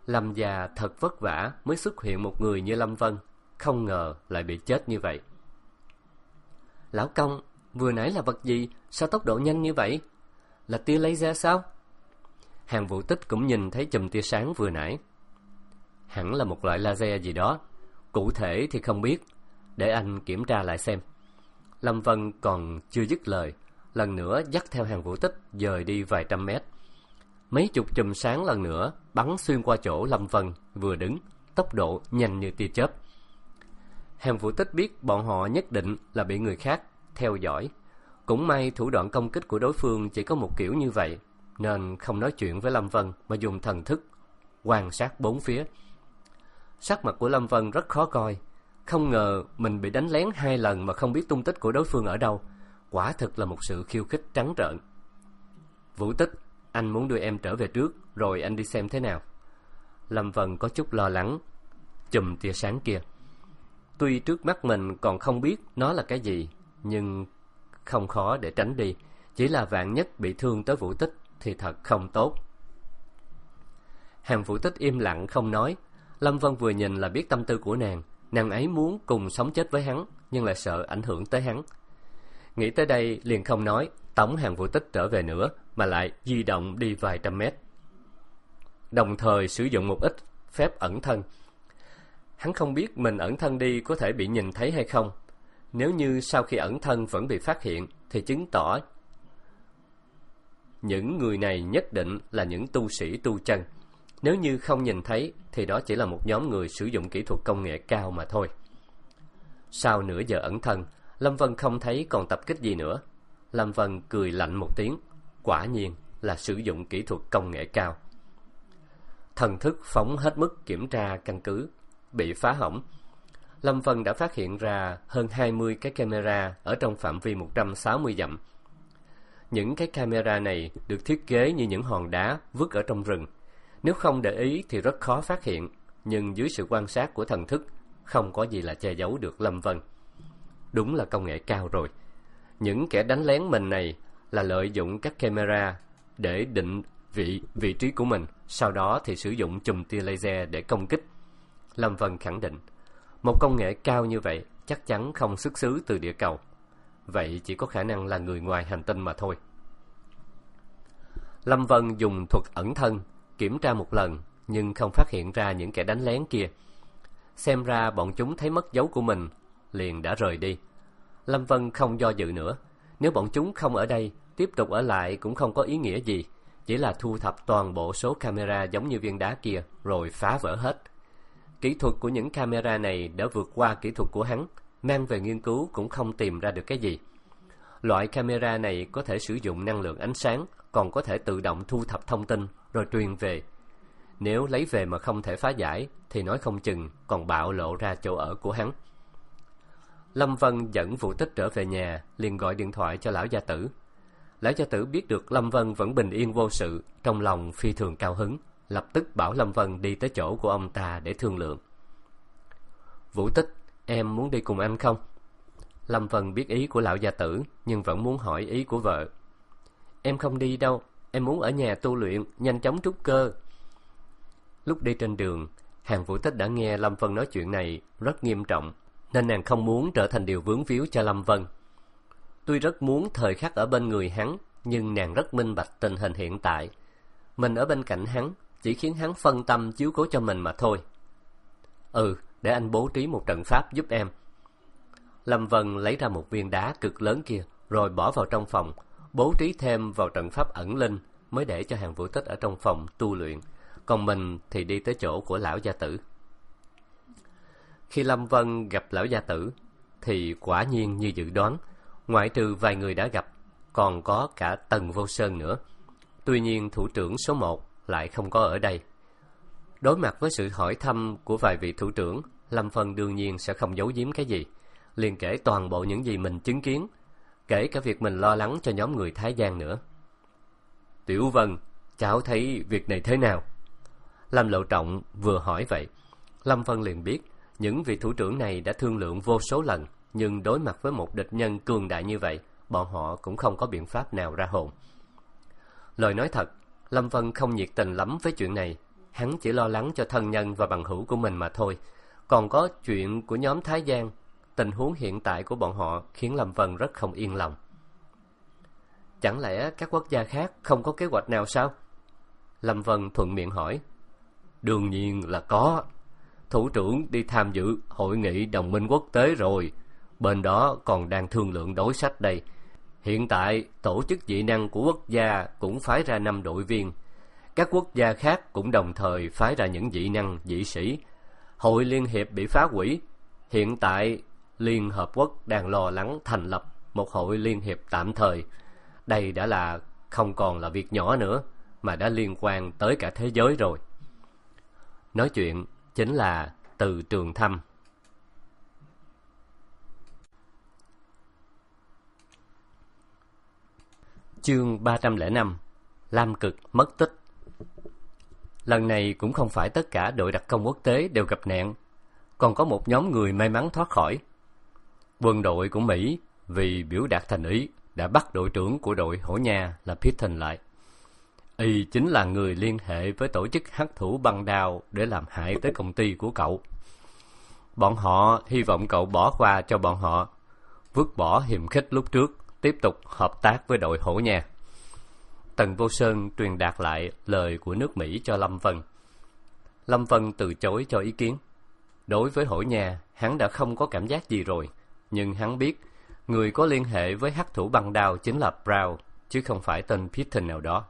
S1: Lâm gia thật vất vả mới xuất hiện một người như Lâm Vân, không ngờ lại bị chết như vậy. Lão công, vừa nãy là vật gì? Sao tốc độ nhanh như vậy? Là tia laser sao? Hàng Vũ Tích cũng nhìn thấy chùm tia sáng vừa nãy. Hẳn là một loại laser gì đó, cụ thể thì không biết, để anh kiểm tra lại xem. Lâm Vân còn chưa dứt lời, lần nữa dắt theo Hàng Vũ Tích dời đi vài trăm mét. Mấy chục chùm sáng lần nữa bắn xuyên qua chỗ Lâm Vân vừa đứng, tốc độ nhanh như tia chớp. Hàng Vũ Tích biết bọn họ nhất định là bị người khác theo dõi. Cũng may thủ đoạn công kích của đối phương chỉ có một kiểu như vậy, nên không nói chuyện với Lâm Vân mà dùng thần thức quan sát bốn phía. Sắc mặt của Lâm Vân rất khó coi, không ngờ mình bị đánh lén hai lần mà không biết tung tích của đối phương ở đâu, quả thực là một sự khiêu khích trắng trợn. Vũ Tích, anh muốn đưa em trở về trước, rồi anh đi xem thế nào. Lâm Vân có chút lo lắng. Chùm tia sáng kia, tuy trước mắt mình còn không biết nó là cái gì, nhưng không khó để tránh đi. Chỉ là vạn nhất bị thương tới Vũ Tích thì thật không tốt. Hàng Vũ Tích im lặng không nói. Lâm Vân vừa nhìn là biết tâm tư của nàng. Nàng ấy muốn cùng sống chết với hắn, nhưng lại sợ ảnh hưởng tới hắn. Nghĩ tới đây liền không nói, tống Hàng Vũ Tích trở về nữa, mà lại di động đi vài trăm mét, đồng thời sử dụng một ít phép ẩn thân. Hắn không biết mình ẩn thân đi có thể bị nhìn thấy hay không. Nếu như sau khi ẩn thân vẫn bị phát hiện thì chứng tỏ những người này nhất định là những tu sĩ tu chân. Nếu như không nhìn thấy thì đó chỉ là một nhóm người sử dụng kỹ thuật công nghệ cao mà thôi. Sau nửa giờ ẩn thân, Lâm Vân không thấy còn tập kích gì nữa. Lâm Vân cười lạnh một tiếng, quả nhiên là sử dụng kỹ thuật công nghệ cao. Thần thức phóng hết mức kiểm tra căn cứ bị phá hỏng. Lâm Vân đã phát hiện ra hơn hai mươi cái camera ở trong phạm vi một trăm sáu mươi dặm. Những cái camera này được thiết kế như những hòn đá vứt ở trong rừng. Nếu không để ý thì rất khó phát hiện, nhưng dưới sự quan sát của thần thức, không có gì là che giấu được Lâm Vân. Đúng là công nghệ cao rồi. Những kẻ đánh lén mình này là lợi dụng các camera để định vị vị trí của mình, sau đó thì sử dụng chùm tia laser để công kích. Lâm Vân khẳng định, một công nghệ cao như vậy chắc chắn không xuất xứ từ địa cầu. Vậy chỉ có khả năng là người ngoài hành tinh mà thôi. Lâm Vân dùng thuật ẩn thân kiểm tra một lần, nhưng không phát hiện ra những kẻ đánh lén kia. Xem ra bọn chúng thấy mất dấu của mình, liền đã rời đi. Lâm Vân không do dự nữa. Nếu bọn chúng không ở đây, tiếp tục ở lại cũng không có ý nghĩa gì. Chỉ là thu thập toàn bộ số camera giống như viên đá kia, rồi phá vỡ hết. Kỹ thuật của những camera này đã vượt qua kỹ thuật của hắn, mang về nghiên cứu cũng không tìm ra được cái gì. Loại camera này có thể sử dụng năng lượng ánh sáng, còn có thể tự động thu thập thông tin rồi truyền về. Nếu lấy về mà không thể phá giải thì nói không chừng còn bạo lộ ra chỗ ở của hắn. Lâm Vân dẫn Vũ Tích trở về nhà, liền gọi điện thoại cho lão gia tử. Lão gia tử biết được Lâm Vân vẫn bình yên vô sự, trong lòng phi thường cao hứng, lập tức bảo Lâm Vân đi tới chỗ của ông ta để thương lượng. Vũ Tích, em muốn đi cùng anh không? Lâm Vân biết ý của lão gia tử, nhưng vẫn muốn hỏi ý của vợ. Em không đi đâu, em muốn ở nhà tu luyện, nhanh chóng trúc cơ. Lúc đi trên đường, Hàng Vũ Tích đã nghe Lâm Vân nói chuyện này rất nghiêm trọng, nên nàng không muốn trở thành điều vướng víu cho Lâm Vân. Tuy rất muốn thời khắc ở bên người hắn, nhưng nàng rất minh bạch tình hình hiện tại. Mình ở bên cạnh hắn chỉ khiến hắn phân tâm chiếu cố cho mình mà thôi. Ừ, để anh bố trí một trận pháp giúp em. Lâm Vân lấy ra một viên đá cực lớn kia, rồi bỏ vào trong phòng, bố trí thêm vào trận pháp ẩn linh, mới để cho Hàng Vũ Tích ở trong phòng tu luyện, còn mình thì đi tới chỗ của lão gia tử. Khi Lâm Vân gặp lão gia tử, thì quả nhiên như dự đoán, ngoại trừ vài người đã gặp, còn có cả Tần Vô Sơn nữa. Tuy nhiên thủ trưởng số một lại không có ở đây. Đối mặt với sự hỏi thăm của vài vị thủ trưởng, Lâm Vân đương nhiên sẽ không giấu giếm cái gì, liền kể toàn bộ những gì mình chứng kiến, kể cả việc mình lo lắng cho nhóm người Thái Giang nữa. Tiểu Vân, cháu thấy việc này thế nào? Lâm Lộ Trọng vừa hỏi vậy, Lâm Vân liền biết những vị thủ trưởng này đã thương lượng vô số lần, nhưng đối mặt với một địch nhân cường đại như vậy, bọn họ cũng không có biện pháp nào ra hồn. Lời nói thật, Lâm Vân không nhiệt tình lắm với chuyện này. hắn chỉ lo lắng cho thân nhân và bằng hữu của mình mà thôi. Còn có chuyện của nhóm Thái Giang, tình huống hiện tại của bọn họ khiến Lâm Vân rất không yên lòng. Chẳng lẽ các quốc gia khác không có kế hoạch nào sao? Lâm Vân thuận miệng hỏi. Đương nhiên là có. Thủ trưởng đi tham dự hội nghị đồng minh quốc tế rồi. Bên đó còn đang thương lượng đối sách đây. Hiện tại, tổ chức dị năng của quốc gia cũng phái ra năm đội viên. Các quốc gia khác cũng đồng thời phái ra những dị năng dị sĩ. Hội Liên Hiệp bị phá hủy. Hiện tại, Liên Hợp Quốc đang lo lắng thành lập một hội Liên Hiệp tạm thời. Đây đã là không còn là việc nhỏ nữa, mà đã liên quan tới cả thế giới rồi. Nói chuyện chính là Từ Trường Thăm. Chương ba trăm lẻ năm. Lam Cực mất tích. Lần này cũng không phải tất cả đội đặc công quốc tế đều gặp nạn, còn có một nhóm người may mắn thoát khỏi. Quân đội của Mỹ vì biểu đạt thành ý đã bắt đội trưởng của đội Hổ Nha là Patton lại. Y chính là người liên hệ với tổ chức hắc thủ băng đao để làm hại tới công ty của cậu. Bọn họ hy vọng cậu bỏ qua cho bọn họ, vứt bỏ hiềm khích lúc trước, tiếp tục hợp tác với đội Hổ Nha. Tần Vô Sơn truyền đạt lại lời của nước Mỹ cho Lâm Vân. Lâm Vân từ chối cho ý kiến. Đối với Hổ Nha, hắn đã không có cảm giác gì rồi, nhưng hắn biết người có liên hệ với hắc thủ băng đao chính là Brown, chứ không phải tên Patton nào đó.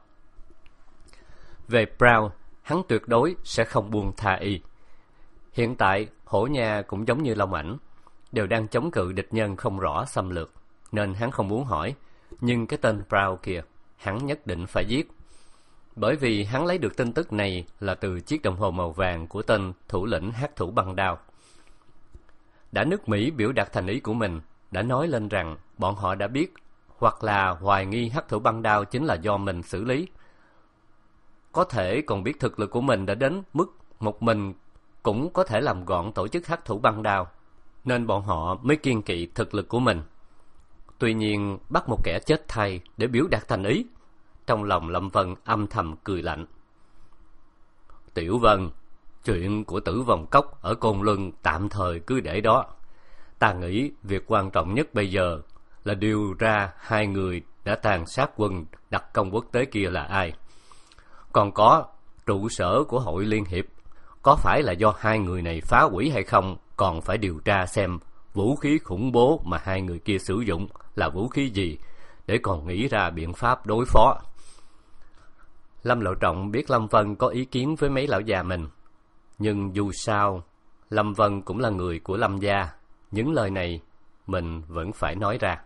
S1: Về Brown, hắn tuyệt đối sẽ không buông tha y. Hiện tại, Hổ Nha cũng giống như Long Ảnh, đều đang chống cự địch nhân không rõ xâm lược, nên hắn không muốn hỏi. Nhưng cái tên Brown kia, hắn nhất định phải giết. Bởi vì hắn lấy được tin tức này là từ chiếc đồng hồ màu vàng của tên thủ lĩnh hắc thủ băng đao. Đã nước Mỹ biểu đạt thành ý của mình, đã nói lên rằng bọn họ đã biết hoặc là hoài nghi hắc thủ băng đao chính là do mình xử lý. Có thể còn biết thực lực của mình đã đến mức một mình cũng có thể làm gọn tổ chức hắc thủ băng đao, nên bọn họ mới kiêng kỵ thực lực của mình. Tuy nhiên, bắt một kẻ chết thay để biểu đạt thành ý, trong lòng Lâm Vân âm thầm cười lạnh. Tiểu Vân, chuyện của Tử Vong Cốc ở Côn Luân tạm thời cứ để đó. Ta nghĩ việc quan trọng nhất bây giờ là điều ra hai người đã tàn sát quân đặc công quốc tế kia là ai. Còn có trụ sở của Hội Liên Hiệp, có phải là do hai người này phá hủy hay không, còn phải điều tra xem vũ khí khủng bố mà hai người kia sử dụng là vũ khí gì, để còn nghĩ ra biện pháp đối phó. Lâm Lộ Trọng biết Lâm Vân có ý kiến với mấy lão già mình, nhưng dù sao Lâm Vân cũng là người của Lâm gia, những lời này mình vẫn phải nói ra.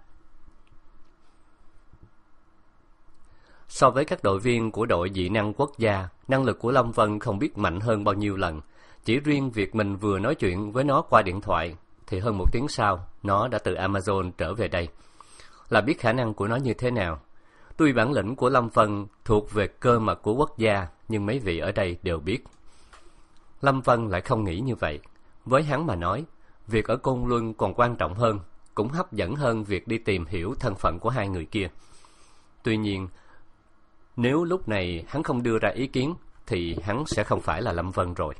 S1: So với các đội viên của đội dị năng quốc gia, năng lực của Lâm Vân không biết mạnh hơn bao nhiêu lần. Chỉ riêng việc mình vừa nói chuyện với nó qua điện thoại thì hơn một tiếng sau, nó đã từ Amazon trở về đây. Là biết khả năng của nó như thế nào. Tuy bản lĩnh của Lâm Vân thuộc về cơ mật của quốc gia, nhưng mấy vị ở đây đều biết. Lâm Vân lại không nghĩ như vậy. Với hắn mà nói, việc ở Côn Luân còn quan trọng hơn, cũng hấp dẫn hơn việc đi tìm hiểu thân phận của hai người kia. Tuy nhiên, nếu lúc này hắn không đưa ra ý kiến, thì hắn sẽ không phải là Lâm Vân rồi.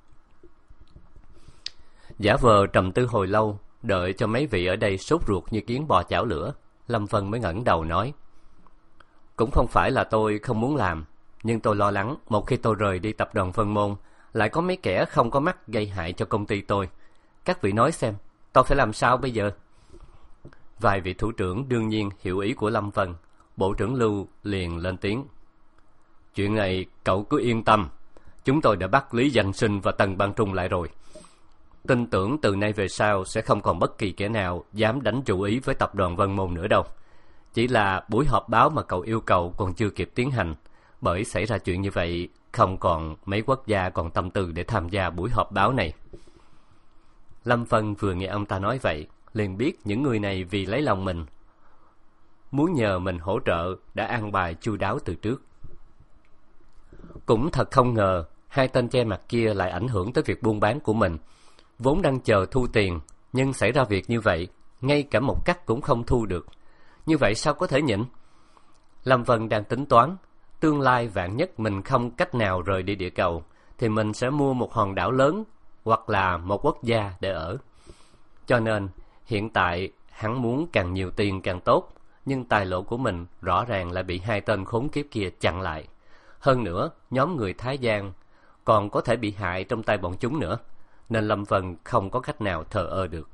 S1: Giả vờ trầm tư hồi lâu, đợi cho mấy vị ở đây sốt ruột như kiến bò chảo lửa, Lâm Vân mới ngẩng đầu nói. Cũng không phải là tôi không muốn làm, nhưng tôi lo lắng một khi tôi rời đi tập đoàn Vân Môn, lại có mấy kẻ không có mắt gây hại cho công ty tôi. Các vị nói xem, tôi phải làm sao bây giờ? Vài vị thủ trưởng đương nhiên hiểu ý của Lâm Vân. Bộ trưởng Lưu liền lên tiếng. Chuyện này cậu cứ yên tâm, chúng tôi đã bắt Lý Danh Sinh và Tần Bang Trung lại rồi. Tin tưởng từ nay về sau sẽ không còn bất kỳ kẻ nào dám đánh chủ ý với tập đoàn Vân Môn nữa đâu. Chỉ là buổi họp báo mà cậu yêu cầu còn chưa kịp tiến hành, bởi xảy ra chuyện như vậy, không còn mấy quốc gia còn tâm tư để tham gia buổi họp báo này. Lâm Vân vừa nghe ông ta nói vậy, liền biết những người này vì lấy lòng mình, muốn nhờ mình hỗ trợ, đã an bài chu đáo từ trước. Cũng thật không ngờ, hai tên che mặt kia lại ảnh hưởng tới việc buôn bán của mình. Vốn đang chờ thu tiền, nhưng xảy ra việc như vậy, ngay cả một cắt cũng không thu được. Như vậy sao có thể nhịn? Lâm Vân đang tính toán, tương lai vạn nhất mình không cách nào rời đi địa cầu, thì mình sẽ mua một hòn đảo lớn hoặc là một quốc gia để ở. Cho nên, hiện tại hắn muốn càng nhiều tiền càng tốt, nhưng tài lộ của mình rõ ràng lại bị hai tên khốn kiếp kia chặn lại. Hơn nữa, nhóm người Thái Giang còn có thể bị hại trong tay bọn chúng nữa, nên Lâm Vân không có cách nào thờ ơ được.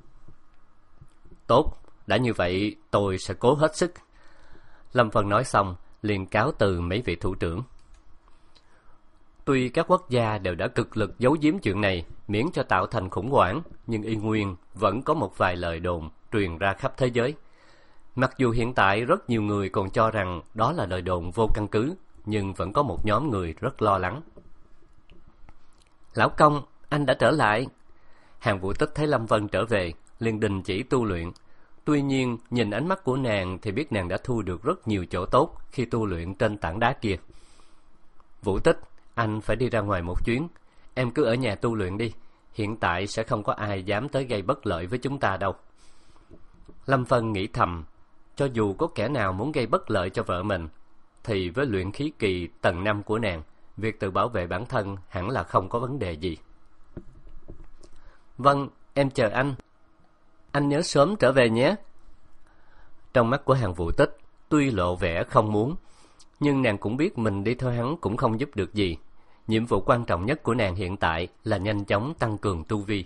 S1: Tốt, đã như vậy tôi sẽ cố hết sức. Lâm Vân nói xong, liền cáo từ mấy vị thủ trưởng. Tuy các quốc gia đều đã cực lực giấu giếm chuyện này, miễn cho tạo thành khủng hoảng, nhưng y nguyên vẫn có một vài lời đồn truyền ra khắp thế giới. Mặc dù hiện tại rất nhiều người còn cho rằng đó là lời đồn vô căn cứ, nhưng vẫn có một nhóm người rất lo lắng. Lão Công, anh đã trở lại. Hàng Vũ Tích thấy Lâm Vân trở về, liền đình chỉ tu luyện. Tuy nhiên, nhìn ánh mắt của nàng thì biết nàng đã thu được rất nhiều chỗ tốt khi tu luyện trên tảng đá kia. Vũ Tích, anh phải đi ra ngoài một chuyến. Em cứ ở nhà tu luyện đi. Hiện tại sẽ không có ai dám tới gây bất lợi với chúng ta đâu. Lâm Vân nghĩ thầm, cho dù có kẻ nào muốn gây bất lợi cho vợ mình, thì với luyện khí kỳ tầng năm của nàng, việc tự bảo vệ bản thân hẳn là không có vấn đề gì. Vâng, em chờ anh. Anh nhớ sớm trở về nhé. Trong mắt của Hàng Vũ Tích, tuy lộ vẻ không muốn, nhưng nàng cũng biết mình đi theo hắn cũng không giúp được gì. Nhiệm vụ quan trọng nhất của nàng hiện tại là nhanh chóng tăng cường tu vi.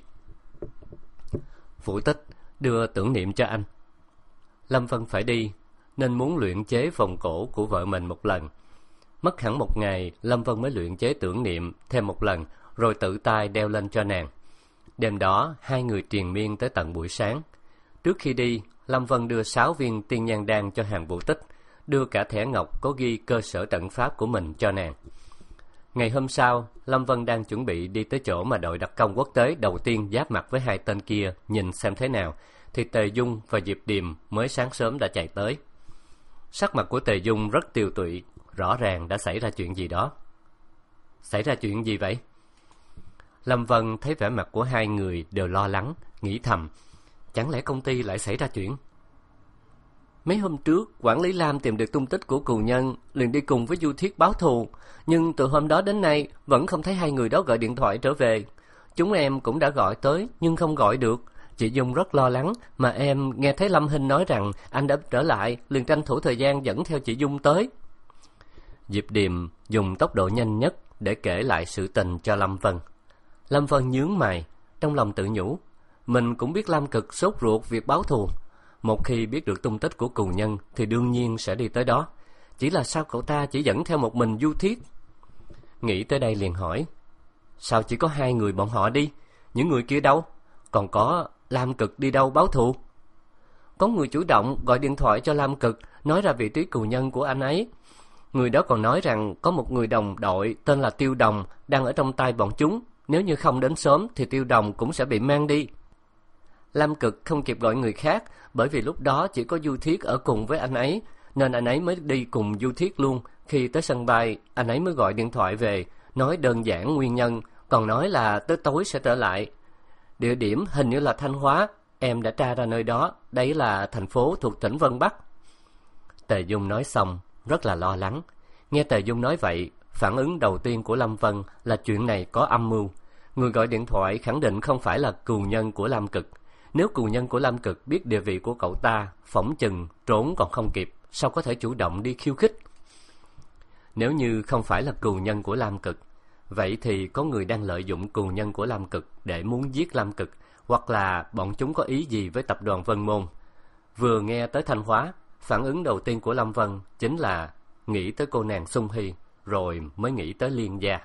S1: Vũ Tích, đưa tưởng niệm cho anh. Lâm Vân phải đi, nên muốn luyện chế vòng cổ của vợ mình một lần. Mất hẳn một ngày, Lâm Vân mới luyện chế tưởng niệm thêm một lần, rồi tự tay đeo lên cho nàng. Đêm đó, hai người triền miên tới tận buổi sáng. Trước khi đi, Lâm Vân đưa sáu viên tiên nhan đan cho Hàng Vũ Tích, đưa cả thẻ ngọc có ghi cơ sở trận pháp của mình cho nàng. Ngày hôm sau, Lâm Vân đang chuẩn bị đi tới chỗ mà đội đặc công quốc tế đầu tiên giáp mặt với hai tên kia nhìn xem thế nào, thì Tề Dung và Diệp Điềm mới sáng sớm đã chạy tới. Sắc mặt của Tề Dung rất tiều tụy, rõ ràng đã xảy ra chuyện gì đó. Xảy ra chuyện gì vậy? Lâm Vân thấy vẻ mặt của hai người đều lo lắng, nghĩ thầm, chẳng lẽ công ty lại xảy ra chuyện? Mấy hôm trước, quản lý Lam tìm được tung tích của cừu nhân, liền đi cùng với Du Thiết báo thù, nhưng từ hôm đó đến nay vẫn không thấy hai người đó gọi điện thoại trở về. Chúng em cũng đã gọi tới nhưng không gọi được. Chị Dung rất lo lắng, mà em nghe thấy Lâm Hinh nói rằng anh đã trở lại, liền tranh thủ thời gian dẫn theo chị Dung tới. Diệp Điềm dùng tốc độ nhanh nhất để kể lại sự tình cho Lâm Vân. Lâm Vân nhướng mày, trong lòng tự nhủ, mình cũng biết Lam Cực sốt ruột việc báo thù. Một khi biết được tung tích của cừu nhân thì đương nhiên sẽ đi tới đó. Chỉ là sao cậu ta chỉ dẫn theo một mình Du Thiết? Nghĩ tới đây liền hỏi, sao chỉ có hai người bọn họ đi? Những người kia đâu? Còn có Lam Cực đi đâu báo thù? Có người chủ động gọi điện thoại cho Lam Cực, nói ra vị trí cừu nhân của anh ấy. Người đó còn nói rằng có một người đồng đội tên là Tiêu Đồng đang ở trong tay bọn chúng. Nếu như không đến sớm thì Tiêu Đồng cũng sẽ bị mang đi. Lam Cực không kịp gọi người khác, bởi vì lúc đó chỉ có Du Thiết ở cùng với anh ấy, nên anh ấy mới đi cùng Du Thiết luôn. Khi tới sân bay, anh ấy mới gọi điện thoại về, nói đơn giản nguyên nhân, còn nói là tới tối sẽ trở lại. Địa điểm hình như là Thanh Hóa, em đã tra ra nơi đó, đấy là thành phố thuộc tỉnh Vân Bắc. Tề Dung nói xong, rất là lo lắng. Nghe Tề Dung nói vậy, phản ứng đầu tiên của Lâm Vân là chuyện này có âm mưu. Người gọi điện thoại khẳng định không phải là cừu nhân của Lam Cực. Nếu cừu nhân của Lam Cực biết địa vị của cậu ta, phỏng chừng trốn còn không kịp, sao có thể chủ động đi khiêu khích? Nếu như không phải là cừu nhân của Lam Cực, vậy thì có người đang lợi dụng cừu nhân của Lam Cực để muốn giết Lam Cực, hoặc là bọn chúng có ý gì với tập đoàn Vân Môn. Vừa nghe tới Thanh Hóa, phản ứng đầu tiên của Lâm Vân chính là nghĩ tới cô nàng Xung Hy, rồi mới nghĩ tới Liên Gia.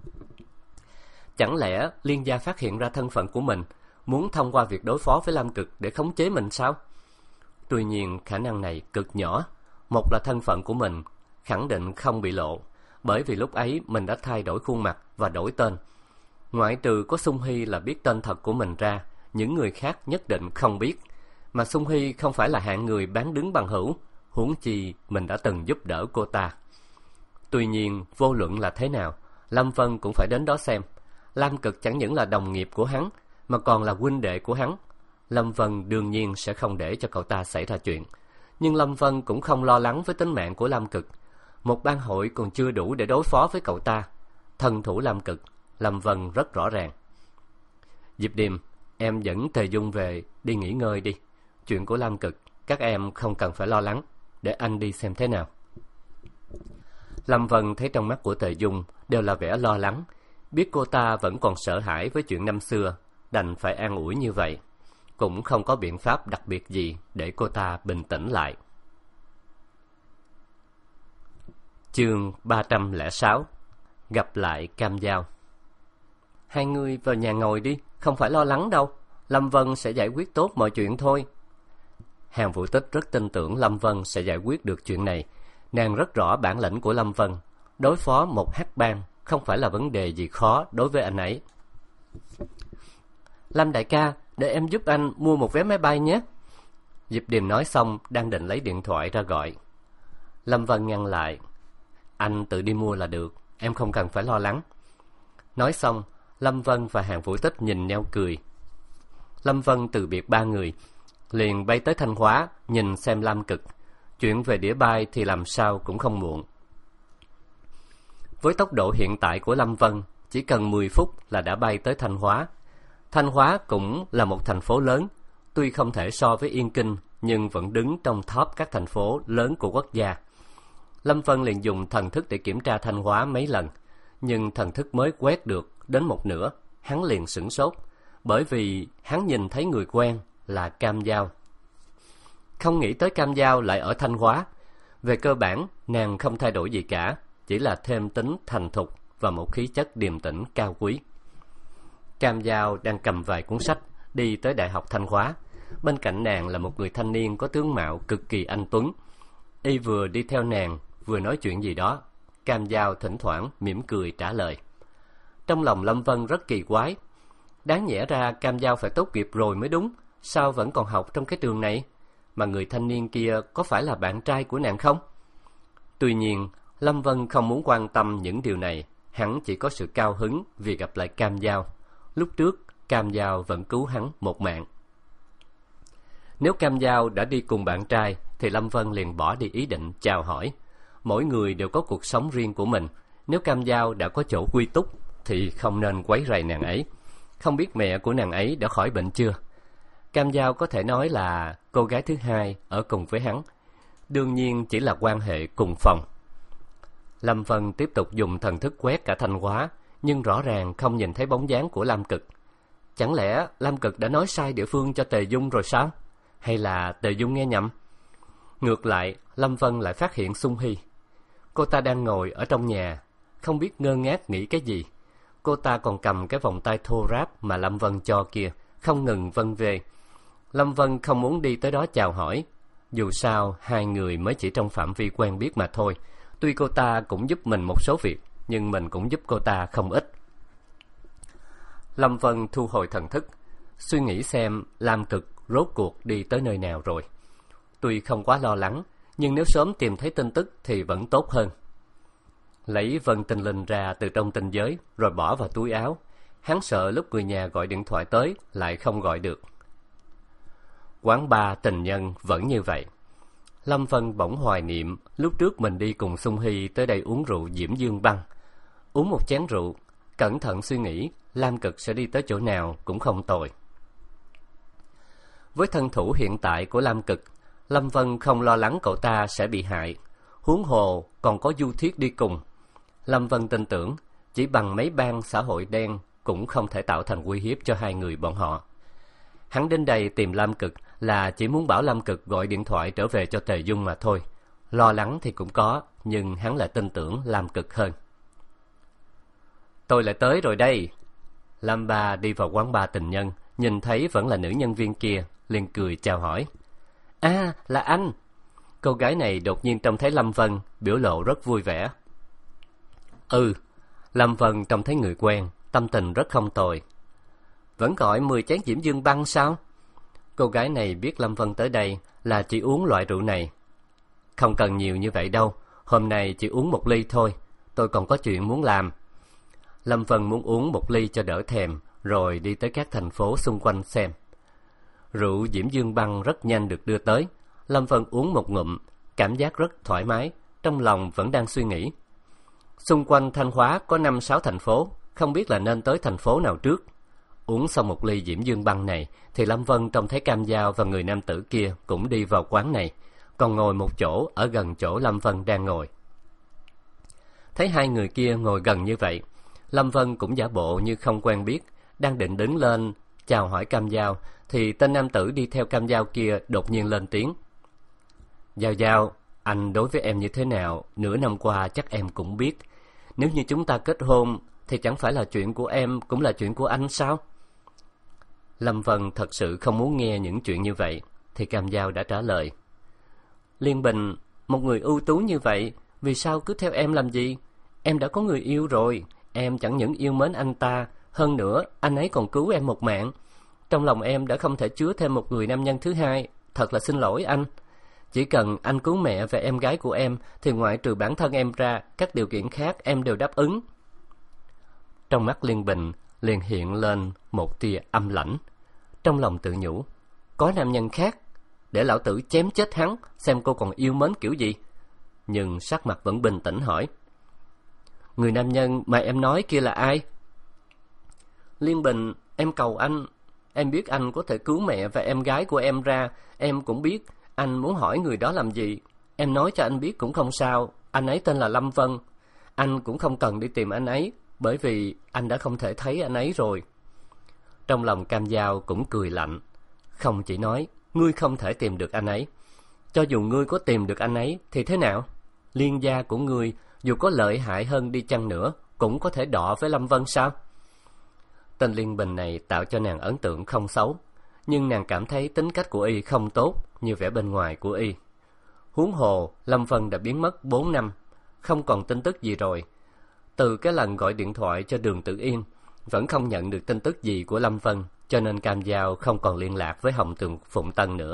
S1: Chẳng lẽ Liên Gia phát hiện ra thân phận của mình, muốn thông qua việc đối phó với Lam Cực để khống chế mình sao? Tuy nhiên khả năng này cực nhỏ. Một là thân phận của mình khẳng định không bị lộ, bởi vì lúc ấy mình đã thay đổi khuôn mặt và đổi tên. Ngoại trừ có Xung Hy là biết tên thật của mình ra, những người khác nhất định không biết. Mà Xung Hy không phải là hạng người bán đứng bằng hữu, huống chi mình đã từng giúp đỡ cô ta. Tuy nhiên, vô luận là thế nào, Lâm Vân cũng phải đến đó xem. Lam Cực chẳng những là đồng nghiệp của hắn, mà còn là huynh đệ của hắn. Lâm Vân đương nhiên sẽ không để cho cậu ta xảy ra chuyện. Nhưng Lâm Vân cũng không lo lắng với tính mạng của Lam Cực. Một bang hội còn chưa đủ để đối phó với cậu ta. thân thủ Lam Cực, Lâm Vân rất rõ ràng. Diệp Điềm, em dẫn Tề Dung về đi nghỉ ngơi đi. Chuyện của Lam Cực, các em không cần phải lo lắng, để anh đi xem thế nào. Lâm Vân thấy trong mắt của Tề Dung đều là vẻ lo lắng, biết cô ta vẫn còn sợ hãi với chuyện năm xưa, đành phải an ủi như vậy. Cũng không có biện pháp đặc biệt gì để cô ta bình tĩnh lại. Chương ba trăm lẻ sáu. Gặp lại Cam Giao. Hai người vào nhà ngồi đi, không phải lo lắng đâu. Lâm Vân sẽ giải quyết tốt mọi chuyện thôi. Hàn Vũ Tích rất tin tưởng Lâm Vân sẽ giải quyết được chuyện này. Nàng rất rõ bản lĩnh của Lâm Vân. Đối phó một hắc bang không phải là vấn đề gì khó đối với anh ấy. Lâm đại ca, để em giúp anh mua một vé máy bay nhé. Diệp Điềm nói xong đang định lấy điện thoại ra gọi. Lâm Vân ngăn lại. Anh tự đi mua là được, em không cần phải lo lắng. Nói xong, Lâm Vân và Hàn Vũ Tích nhìn nhau cười. Lâm Vân từ biệt ba người, liền bay tới Thanh Hóa nhìn xem Lam Cực. Chuyện về đĩa bay thì làm sao cũng không muộn. Với tốc độ hiện tại của Lâm Vân, chỉ cần mười phút là đã bay tới Thanh Hóa. Thanh Hóa cũng là một thành phố lớn, tuy không thể so với Yên Kinh, nhưng vẫn đứng trong top các thành phố lớn của quốc gia. Lâm Vân liền dùng thần thức để kiểm tra Thanh Hóa mấy lần, nhưng thần thức mới quét được đến một nửa, hắn liền sửng sốt, bởi vì hắn nhìn thấy người quen là Cam Giao. Không nghĩ tới Cam Giao lại ở Thanh Hóa. Về cơ bản, nàng không thay đổi gì cả, chỉ là thêm tính thành thục và một khí chất điềm tĩnh cao quý. Cam Giao đang cầm vài cuốn sách, đi tới Đại học Thanh Hóa. Bên cạnh nàng là một người thanh niên có tướng mạo cực kỳ anh tuấn. Y vừa đi theo nàng, vừa nói chuyện gì đó. Cam Giao thỉnh thoảng mỉm cười trả lời. Trong lòng Lâm Vân rất kỳ quái. Đáng nhẽ ra Cam Giao phải tốt nghiệp rồi mới đúng, sao vẫn còn học trong cái trường này? Mà người thanh niên kia có phải là bạn trai của nàng không? Tuy nhiên, Lâm Vân không muốn quan tâm những điều này. Hắn chỉ có sự cao hứng vì gặp lại Cam Giao. Lúc trước, Cam Giao vẫn cứu hắn một mạng. Nếu Cam Giao đã đi cùng bạn trai, thì Lâm Vân liền bỏ đi ý định chào hỏi. Mỗi người đều có cuộc sống riêng của mình. Nếu Cam Giao đã có chỗ quy túc, thì không nên quấy rầy nàng ấy. Không biết mẹ của nàng ấy đã khỏi bệnh chưa? Cam Giao có thể nói là cô gái thứ hai ở cùng với hắn. Đương nhiên chỉ là quan hệ cùng phòng. Lâm Vân tiếp tục dùng thần thức quét cả Thanh Hóa, nhưng rõ ràng không nhìn thấy bóng dáng của Lam Cực. Chẳng lẽ Lam Cực đã nói sai địa phương cho Tề Dung rồi sao? Hay là Tề Dung nghe nhầm? Ngược lại, Lâm Vân lại phát hiện Sung Hy. Cô ta đang ngồi ở trong nhà, không biết ngơ ngác nghĩ cái gì. Cô ta còn cầm cái vòng tay thô ráp mà Lâm Vân cho kia, không ngừng vân về. Lâm Vân không muốn đi tới đó chào hỏi. Dù sao, hai người mới chỉ trong phạm vi quen biết mà thôi. Tuy cô ta cũng giúp mình một số việc, nhưng mình cũng giúp cô ta không ít. Lâm Vân thu hồi thần thức, suy nghĩ xem Lam Cực rốt cuộc đi tới nơi nào rồi. Tuy không quá lo lắng, nhưng nếu sớm tìm thấy tin tức thì vẫn tốt hơn. Lấy Vân Tinh Linh ra từ trong tinh giới rồi bỏ vào túi áo. Hắn sợ lúc người nhà gọi điện thoại tới lại không gọi được. Quán bar tình nhân vẫn như vậy. Lâm Vân bỗng hoài niệm lúc trước mình đi cùng Sung Hy tới đây uống rượu Diễm Dương Băng. Uống một chén rượu, cẩn thận suy nghĩ Lam Cực sẽ đi tới chỗ nào cũng không tồi. Với thân thủ hiện tại của Lam Cực, Lâm Vân không lo lắng cậu ta sẽ bị hại. Huống hồ còn có Du Thiết đi cùng. Lâm Vân tin tưởng chỉ bằng mấy bang xã hội đen cũng không thể tạo thành uy hiếp cho hai người bọn họ. Hắn đến đây tìm Lam Cực là chỉ muốn bảo Lam Cực gọi điện thoại trở về cho Tề Dung mà thôi. Lo lắng thì cũng có, nhưng hắn lại tin tưởng Lam Cực hơn. Tôi lại tới rồi đây. Lam Ba đi vào quán bar tình nhân, nhìn thấy vẫn là nữ nhân viên kia, liền cười chào hỏi. À, là anh. Cô gái này đột nhiên trông thấy Lâm Vân, biểu lộ rất vui vẻ. Ừ, Lâm Vân trông thấy người quen, tâm tình rất không tồi. Vẫn gọi mười chén Diễm Dương Băng sao? Cô gái này biết Lâm Vân tới đây là chỉ uống loại rượu này. Không cần nhiều như vậy đâu, hôm nay chỉ uống một ly thôi, tôi còn có chuyện muốn làm. Lâm Vân muốn uống một ly cho đỡ thèm, rồi đi tới các thành phố xung quanh xem. Rượu Diễm Dương Băng rất nhanh được đưa tới. Lâm Vân uống một ngụm, cảm giác rất thoải mái, trong lòng vẫn đang suy nghĩ. Xung quanh Thanh Hóa có năm sáu thành phố, không biết là nên tới thành phố nào trước. Uống xong một ly Diễm Dương Băng này, thì Lâm Vân trông thấy Cam Dao và người nam tử kia cũng đi vào quán này, còn ngồi một chỗ ở gần chỗ Lâm Vân đang ngồi. Thấy hai người kia ngồi gần như vậy, Lâm Vân cũng giả bộ như không quen biết, đang định đứng lên chào hỏi Cam Dao, thì tên nam tử đi theo Cam Dao kia đột nhiên lên tiếng. Dao Dao, anh đối với em như thế nào, nửa năm qua chắc em cũng biết. Nếu như chúng ta kết hôn, thì chẳng phải là chuyện của em cũng là chuyện của anh sao? Lâm Vân thật sự không muốn nghe những chuyện như vậy, thì Cam Dao đã trả lời. Liên Bình, một người ưu tú như vậy, vì sao cứ theo em làm gì? Em đã có người yêu rồi, em chẳng những yêu mến anh ta, hơn nữa anh ấy còn cứu em một mạng. Trong lòng em đã không thể chứa thêm một người nam nhân thứ hai, thật là xin lỗi anh. Chỉ cần anh cứu mẹ và em gái của em, thì ngoại trừ bản thân em ra, các điều kiện khác em đều đáp ứng. Trong mắt Liên Bình liền hiện lên một tia âm lãnh. Trong lòng tự nhủ, có nam nhân khác, để lão tử chém chết hắn, xem cô còn yêu mến kiểu gì. Nhưng sắc mặt vẫn bình tĩnh hỏi, người nam nhân mà em nói kia là ai? Liên Bình, em cầu anh, em biết anh có thể cứu mẹ và em gái của em ra, em cũng biết anh muốn hỏi người đó làm gì. Em nói cho anh biết cũng không sao, anh ấy tên là Lâm Vân. Anh cũng không cần đi tìm anh ấy, bởi vì anh đã không thể thấy anh ấy rồi. Trong lòng Cam Dao cũng cười lạnh, không chỉ nói ngươi không thể tìm được anh ấy, cho dù ngươi có tìm được anh ấy thì thế nào? Liên gia của ngươi dù có lợi hại hơn đi chăng nữa cũng có thể đọ với Lâm Vân sao? Tên Liên Bình này tạo cho nàng ấn tượng không xấu, nhưng nàng cảm thấy tính cách của y không tốt như vẻ bên ngoài của y. Huống hồ Lâm Vân đã biến mất bốn năm, không còn tin tức gì rồi. Từ cái lần gọi điện thoại cho Đường Tử Yên, vẫn không nhận được tin tức gì của Lâm Vân, cho nên Cam Dao không còn liên lạc với Hồng Tường Phụng Tân nữa.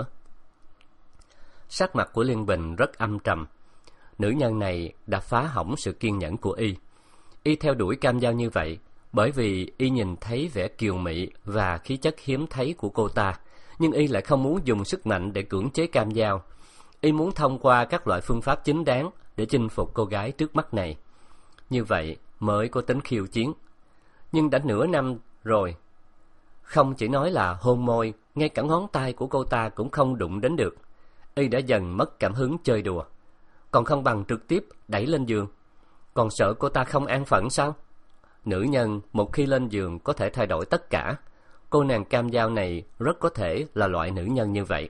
S1: Sắc mặt của Liên Bình rất âm trầm. Nữ nhân này đã phá hỏng sự kiên nhẫn của y. Y theo đuổi Cam Dao như vậy bởi vì y nhìn thấy vẻ kiều mị và khí chất hiếm thấy của cô ta, nhưng y lại không muốn dùng sức mạnh để cưỡng chế Cam Dao. Y muốn thông qua các loại phương pháp chính đáng để chinh phục cô gái trước mắt này. Như vậy mới có tính khiêu chiến. Nhưng đã nửa năm rồi, không chỉ nói là hôn môi, ngay cả ngón tay của cô ta cũng không đụng đến được. Y đã dần mất cảm hứng chơi đùa, còn không bằng trực tiếp đẩy lên giường. Còn sợ cô ta không an phận sao? Nữ nhân một khi lên giường có thể thay đổi tất cả. Cô nàng Cam Dao này rất có thể là loại nữ nhân như vậy.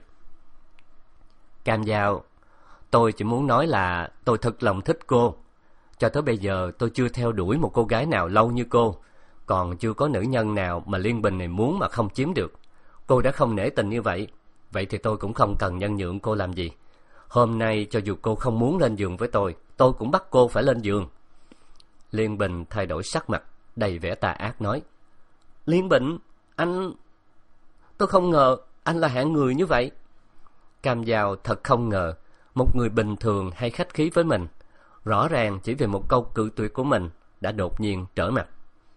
S1: Cam Dao, tôi chỉ muốn nói là tôi thật lòng thích cô. Cho tới bây giờ tôi chưa theo đuổi một cô gái nào lâu như cô, còn chưa có nữ nhân nào mà Liên Bình này muốn mà không chiếm được. Cô đã không nể tình như vậy, vậy thì tôi cũng không cần nhân nhượng cô làm gì. Hôm nay cho dù cô không muốn lên giường với tôi, tôi cũng bắt cô phải lên giường. Liên Bình thay đổi sắc mặt, đầy vẻ tà ác nói, Liên Bình, anh... Tôi không ngờ anh là hạng người như vậy. Cam Dao thật không ngờ một người bình thường hay khách khí với mình, rõ ràng chỉ vì một câu cự tuyệt của mình đã đột nhiên trở mặt.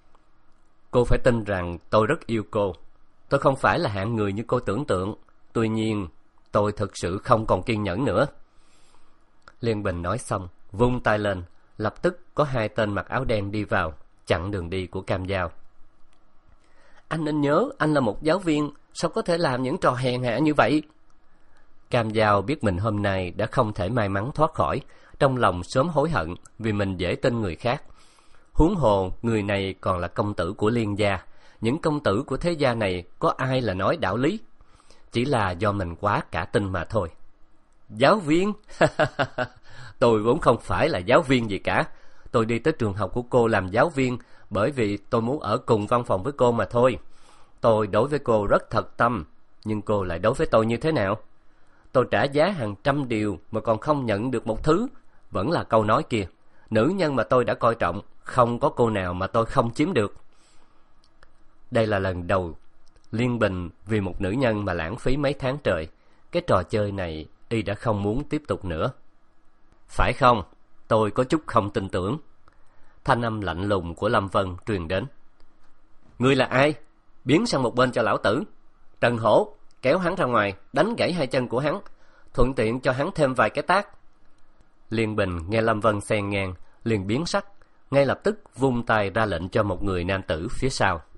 S1: Cô phải tin rằng tôi rất yêu cô. Tôi không phải là hạng người như cô tưởng tượng. Tuy nhiên tôi thực sự không còn kiên nhẫn nữa. Liên Bình nói xong, vung tay lên, lập tức có hai tên mặc áo đen đi vào, chặn đường đi của Cam Dao. Anh nên nhớ, anh là một giáo viên, sao có thể làm những trò hèn hạ như vậy? Cam Dao biết mình hôm nay đã không thể may mắn thoát khỏi, trong lòng sớm hối hận vì mình dễ tin người khác. Huống hồ người này còn là công tử của Liên gia. Những công tử của thế gia này có ai là nói đạo lý? Chỉ là do mình quá cả tin mà thôi. Giáo viên? Tôi vốn không phải là giáo viên gì cả. Tôi đi tới trường học của cô làm giáo viên bởi vì tôi muốn ở cùng văn phòng với cô mà thôi. Tôi đối với cô rất thật tâm, nhưng cô lại đối với tôi như thế nào? Tôi trả giá hàng trăm điều mà còn không nhận được một thứ. Vẫn là câu nói kia, nữ nhân mà tôi đã coi trọng, không có cô nào mà tôi không chiếm được. Đây là lần đầu Liên Bình vì một nữ nhân mà lãng phí mấy tháng trời. Cái trò chơi này y đã không muốn tiếp tục nữa. Phải không? Tôi có chút không tin tưởng. Thanh âm lạnh lùng của Lâm Vân truyền đến. Ngươi là ai? Biến sang một bên cho lão tử. Trần Hổ, kéo hắn ra ngoài, đánh gãy hai chân của hắn, thuận tiện cho hắn thêm vài cái tát. Liên Bình nghe Lâm Vân xen ngang, liền biến sắc, ngay lập tức vung tay ra lệnh cho một người nam tử phía sau.